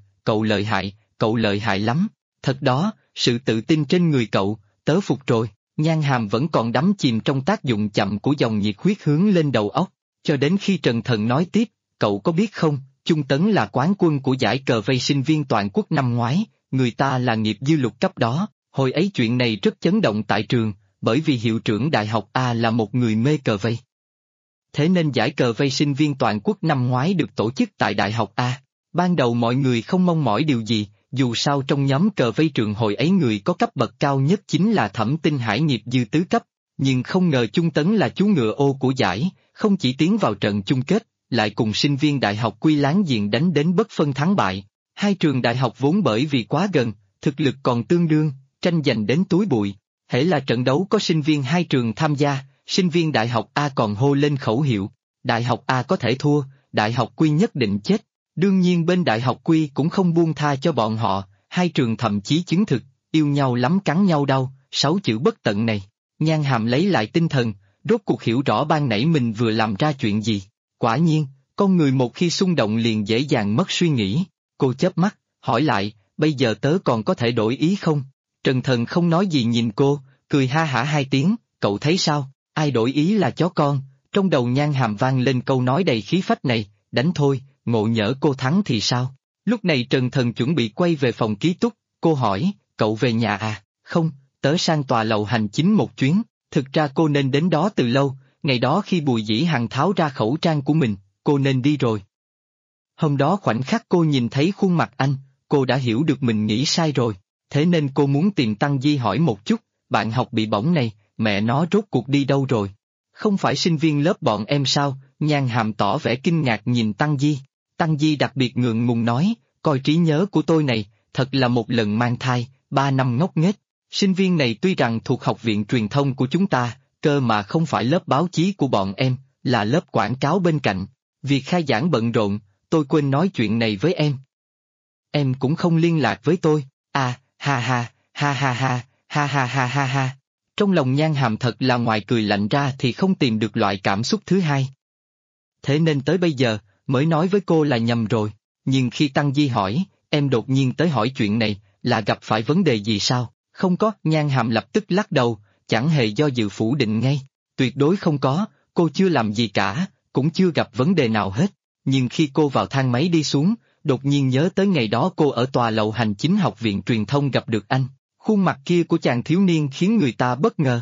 cậu lợi hại lắm, thật đó, sự tự tin trên người cậu, tớ phục rồi. Nhan Hàm vẫn còn đắm chìm trong tác dụng chậm của dòng nhiệt huyết hướng lên đầu óc, cho đến khi Trần Thần nói tiếp, cậu có biết không, Chung Tấn là quán quân của giải cờ vây sinh viên toàn quốc năm ngoái, người ta là nghiệp dư lục cấp đó, hồi ấy chuyện này rất chấn động tại trường, bởi vì hiệu trưởng đại học A là một người mê cờ vây. Thế nên giải cờ vây sinh viên toàn quốc năm ngoái được tổ chức tại đại học A. Ban đầu mọi người không mong mỏi điều gì, dù sao trong nhóm cờ vây trường hồi ấy người có cấp bậc cao nhất chính là Thẩm Tinh Hải nghiệp dư tứ cấp, nhưng không ngờ Chung Tấn là chú ngựa ô của giải, không chỉ tiến vào trận chung kết, lại cùng sinh viên đại học Quy láng giềng đánh đến bất phân thắng bại. Hai trường đại học vốn bởi vì quá gần, thực lực còn tương đương, tranh giành đến túi bụi. Hễ là trận đấu có sinh viên hai trường tham gia, sinh viên đại học A còn hô lên khẩu hiệu, đại học A có thể thua, đại học Quy nhất định chết. Đương nhiên bên đại học Quy cũng không buông tha cho bọn họ, hai trường thậm chí chứng thực, yêu nhau lắm cắn nhau đau, 6 chữ bất tận này. Nhan Hàm lấy lại tinh thần, rốt cuộc hiểu rõ ban nãy mình vừa làm ra chuyện gì. Quả nhiên, con người một khi xung động liền dễ dàng mất suy nghĩ. Cô chớp mắt, hỏi lại, bây giờ tớ còn có thể đổi ý không? Trần Thần không nói gì nhìn cô, cười ha hả hai tiếng, cậu thấy sao, ai đổi ý là chó con. Trong đầu Nhan Hàm vang lên câu nói đầy khí phách này, đánh thôi, ngộ nhỡ cô thắng thì sao? Lúc này Trần Thần chuẩn bị quay về phòng ký túc, cô hỏi, cậu về nhà à? Không, tớ sang tòa lầu hành chính một chuyến, thực ra cô nên đến đó từ lâu, ngày đó khi Bùi Dĩ Hằng tháo ra khẩu trang của mình, cô nên đi rồi. Hôm đó khoảnh khắc cô nhìn thấy khuôn mặt anh, cô đã hiểu được mình nghĩ sai rồi, thế nên cô muốn tìm Tăng Di hỏi một chút, bạn học bị bỏng này, mẹ nó rốt cuộc đi đâu rồi? Không phải sinh viên lớp bọn em sao? Nhan Hàm tỏ vẻ kinh ngạc nhìn Tăng Di. Tăng Di đặc biệt ngượng ngùng nói, coi trí nhớ của tôi này, thật là một lần mang thai, 3 năm ngốc nghếch. Sinh viên này tuy rằng thuộc học viện truyền thông của chúng ta, cơ mà không phải lớp báo chí của bọn em, là lớp quảng cáo bên cạnh. Việc khai giảng bận rộn, tôi quên nói chuyện này với em. Em cũng không liên lạc với tôi, à, ha ha, ha ha ha, ha ha ha ha ha. Trong lòng Nhan Hàm thật là ngoài cười lạnh ra thì không tìm được loại cảm xúc thứ hai. Thế nên tới bây giờ, mới nói với cô là nhầm rồi, nhưng khi Tăng Di hỏi, em đột nhiên tới hỏi chuyện này, là gặp phải vấn đề gì sao? Không có, Nhan Hàm lập tức lắc đầu, chẳng hề do dự phủ định ngay, tuyệt đối không có, cô chưa làm gì cả, cũng chưa gặp vấn đề nào hết. Nhưng khi cô vào thang máy đi xuống, đột nhiên nhớ tới ngày đó cô ở tòa lầu hành chính học viện truyền thông gặp được anh, khuôn mặt kia của chàng thiếu niên khiến người ta bất ngờ.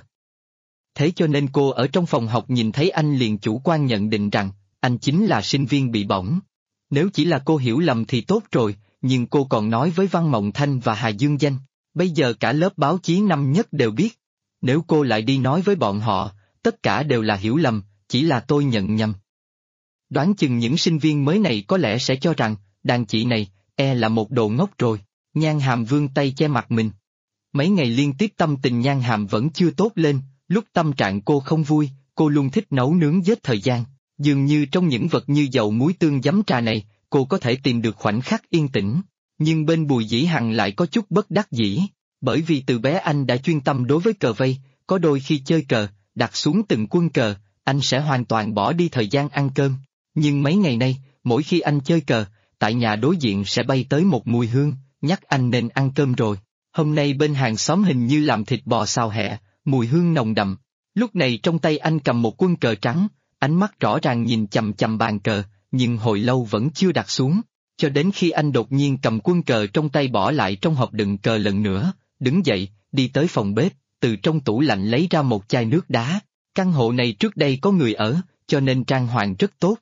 Thế cho nên cô ở trong phòng học nhìn thấy anh liền chủ quan nhận định rằng, anh chính là sinh viên bị bỏng. Nếu chỉ là cô hiểu lầm thì tốt rồi, nhưng cô còn nói với Văn Mộng Thanh và Hà Dương Danh, bây giờ cả lớp báo chí năm nhất đều biết. Nếu cô lại đi nói với bọn họ, tất cả đều là hiểu lầm, chỉ là tôi nhận nhầm. Đoán chừng những sinh viên mới này có lẽ sẽ cho rằng, đàn chị này, là một đồ ngốc rồi. Nhan Hàm vươn tay che mặt mình. Mấy ngày liên tiếp tâm tình Nhan Hàm vẫn chưa tốt lên, lúc tâm trạng cô không vui, cô luôn thích nấu nướng giết thời gian. Dường như trong những vật như dầu muối tương giấm trà này, cô có thể tìm được khoảnh khắc yên tĩnh. Nhưng bên Bùi Dĩ Hằng lại có chút bất đắc dĩ, bởi vì từ bé anh đã chuyên tâm đối với cờ vây, có đôi khi chơi cờ, đặt xuống từng quân cờ, anh sẽ hoàn toàn bỏ đi thời gian ăn cơm. Nhưng mấy ngày nay, mỗi khi anh chơi cờ, tại nhà đối diện sẽ bay tới một mùi hương, nhắc anh nên ăn cơm rồi. Hôm nay bên hàng xóm hình như làm thịt bò xào hẹ, mùi hương nồng đậm. Lúc này trong tay anh cầm một quân cờ trắng, ánh mắt rõ ràng nhìn chằm chằm bàn cờ, nhưng hồi lâu vẫn chưa đặt xuống, cho đến khi anh đột nhiên cầm quân cờ trong tay bỏ lại trong hộp đựng cờ lần nữa, đứng dậy, đi tới phòng bếp, từ trong tủ lạnh lấy ra một chai nước đá. Căn hộ này trước đây có người ở, cho nên trang hoàng rất tốt.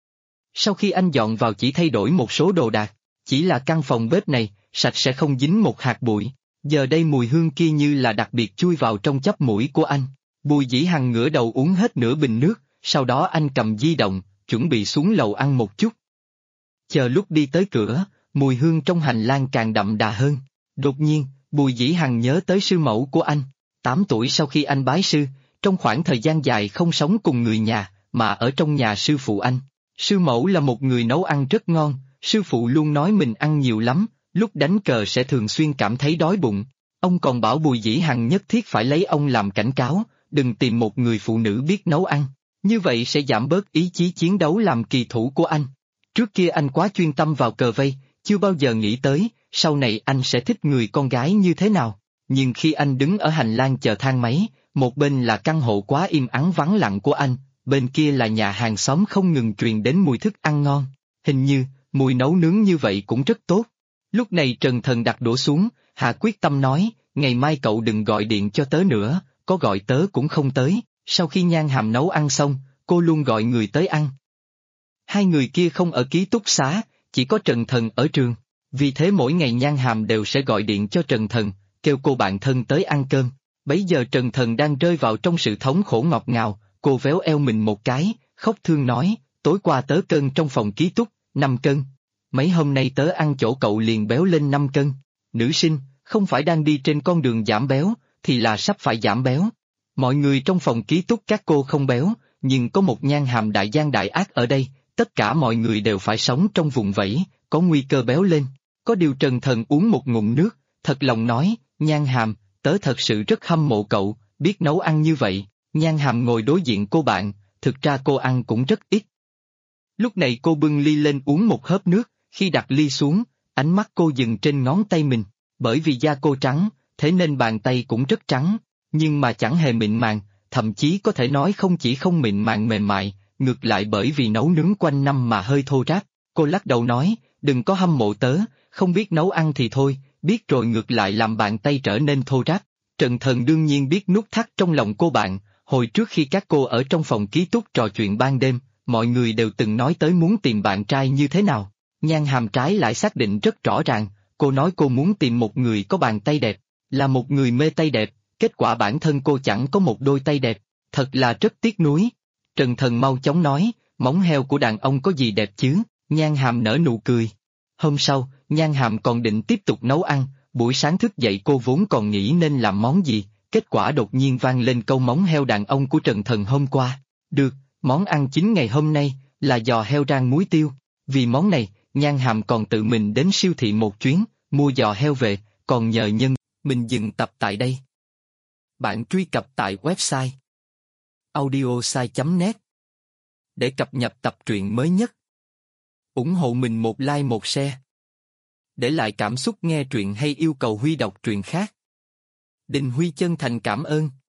Sau khi anh dọn vào chỉ thay đổi một số đồ đạc, chỉ là căn phòng bếp này, sạch sẽ không dính một hạt bụi. Giờ đây mùi hương kia như là đặc biệt chui vào trong chóp mũi của anh. Bùi Dĩ Hằng ngửa đầu uống hết nửa bình nước, sau đó anh cầm di động, chuẩn bị xuống lầu ăn một chút. Chờ lúc đi tới cửa, mùi hương trong hành lang càng đậm đà hơn. Đột nhiên, Bùi Dĩ Hằng nhớ tới sư mẫu của anh. 8 tuổi sau khi anh bái sư, trong khoảng thời gian dài không sống cùng người nhà, mà ở trong nhà sư phụ anh. Sư mẫu là một người nấu ăn rất ngon, sư phụ luôn nói mình ăn nhiều lắm, lúc đánh cờ sẽ thường xuyên cảm thấy đói bụng. Ông còn bảo Bùi Dĩ Hằng nhất thiết phải lấy ông làm cảnh cáo, đừng tìm một người phụ nữ biết nấu ăn. Như vậy sẽ giảm bớt ý chí chiến đấu làm kỳ thủ của anh. Trước kia anh quá chuyên tâm vào cờ vây, chưa bao giờ nghĩ tới, sau này anh sẽ thích người con gái như thế nào. Nhưng khi anh đứng ở hành lang chờ thang máy, một bên là căn hộ quá im ắng vắng lặng của anh, bên kia là nhà hàng xóm không ngừng truyền đến mùi thức ăn ngon. Hình như, mùi nấu nướng như vậy cũng rất tốt. Lúc này Trần Thần đặt đũa xuống, hạ quyết tâm nói, ngày mai cậu đừng gọi điện cho tớ nữa, có gọi tớ cũng không tới. Sau khi Nhan Hàm nấu ăn xong, cô luôn gọi người tới ăn. Hai người kia không ở ký túc xá, chỉ có Trần Thần ở trường. Vì thế mỗi ngày Nhan Hàm đều sẽ gọi điện cho Trần Thần, kêu cô bạn thân tới ăn cơm. Bấy giờ Trần Thần đang rơi vào trong sự thống khổ ngọt ngào, cô véo eo mình một cái, khóc thương nói, tối qua tớ cân trong phòng ký túc, 5 cân. Mấy hôm nay tớ ăn chỗ cậu liền béo lên 5 cân. Nữ sinh, không phải đang đi trên con đường giảm béo, thì là sắp phải giảm béo. Mọi người trong phòng ký túc các cô không béo, nhưng có một Nhan Hàm đại gian đại ác ở đây, tất cả mọi người đều phải sống trong vùng vẫy, có nguy cơ béo lên. Có điều Trần Thần uống một ngụm nước, thật lòng nói, Nhan Hàm, tớ thật sự rất hâm mộ cậu, biết nấu ăn như vậy. Nhan Hàm ngồi đối diện cô bạn, thực ra cô ăn cũng rất ít. Lúc này cô bưng ly lên uống một hớp nước, khi đặt ly xuống, ánh mắt cô dừng trên ngón tay mình, bởi vì da cô trắng, thế nên bàn tay cũng rất trắng, nhưng mà chẳng hề mịn màng, thậm chí có thể nói không chỉ không mịn màng mềm mại, ngược lại bởi vì nấu nướng quanh năm mà hơi thô ráp. Cô lắc đầu nói, đừng có hâm mộ tớ, không biết nấu ăn thì thôi, biết rồi ngược lại làm bàn tay trở nên thô ráp. Trần Thần đương nhiên biết nút thắt trong lòng cô bạn, hồi trước khi các cô ở trong phòng ký túc trò chuyện ban đêm, mọi người đều từng nói tới muốn tìm bạn trai như thế nào. Nhan Hàm trái lại xác định rất rõ ràng, cô nói cô muốn tìm một người có bàn tay đẹp, là một người mê tay đẹp, kết quả bản thân cô chẳng có một đôi tay đẹp, thật là rất tiếc nuối. Trần Thần mau chóng nói, móng heo của đàn ông có gì đẹp chứ, Nhan Hàm nở nụ cười. Hôm sau, Nhan Hàm còn định tiếp tục nấu ăn, buổi sáng thức dậy cô vốn còn nghĩ nên làm món gì, kết quả đột nhiên vang lên câu móng heo đàn ông của Trần Thần hôm qua. Được, món ăn chính ngày hôm nay, là giò heo rang muối tiêu. Vì món này, Nhan Hàm còn tự mình đến siêu thị một chuyến, mua giò heo về, còn nhờ nhân, mình dừng tập tại đây. Bạn truy cập tại website audiosai.net để cập nhật tập truyện mới nhất. Ủng hộ mình một like một share. Để lại cảm xúc nghe truyện hay yêu cầu Huy đọc truyện khác. Đình Huy chân thành cảm ơn.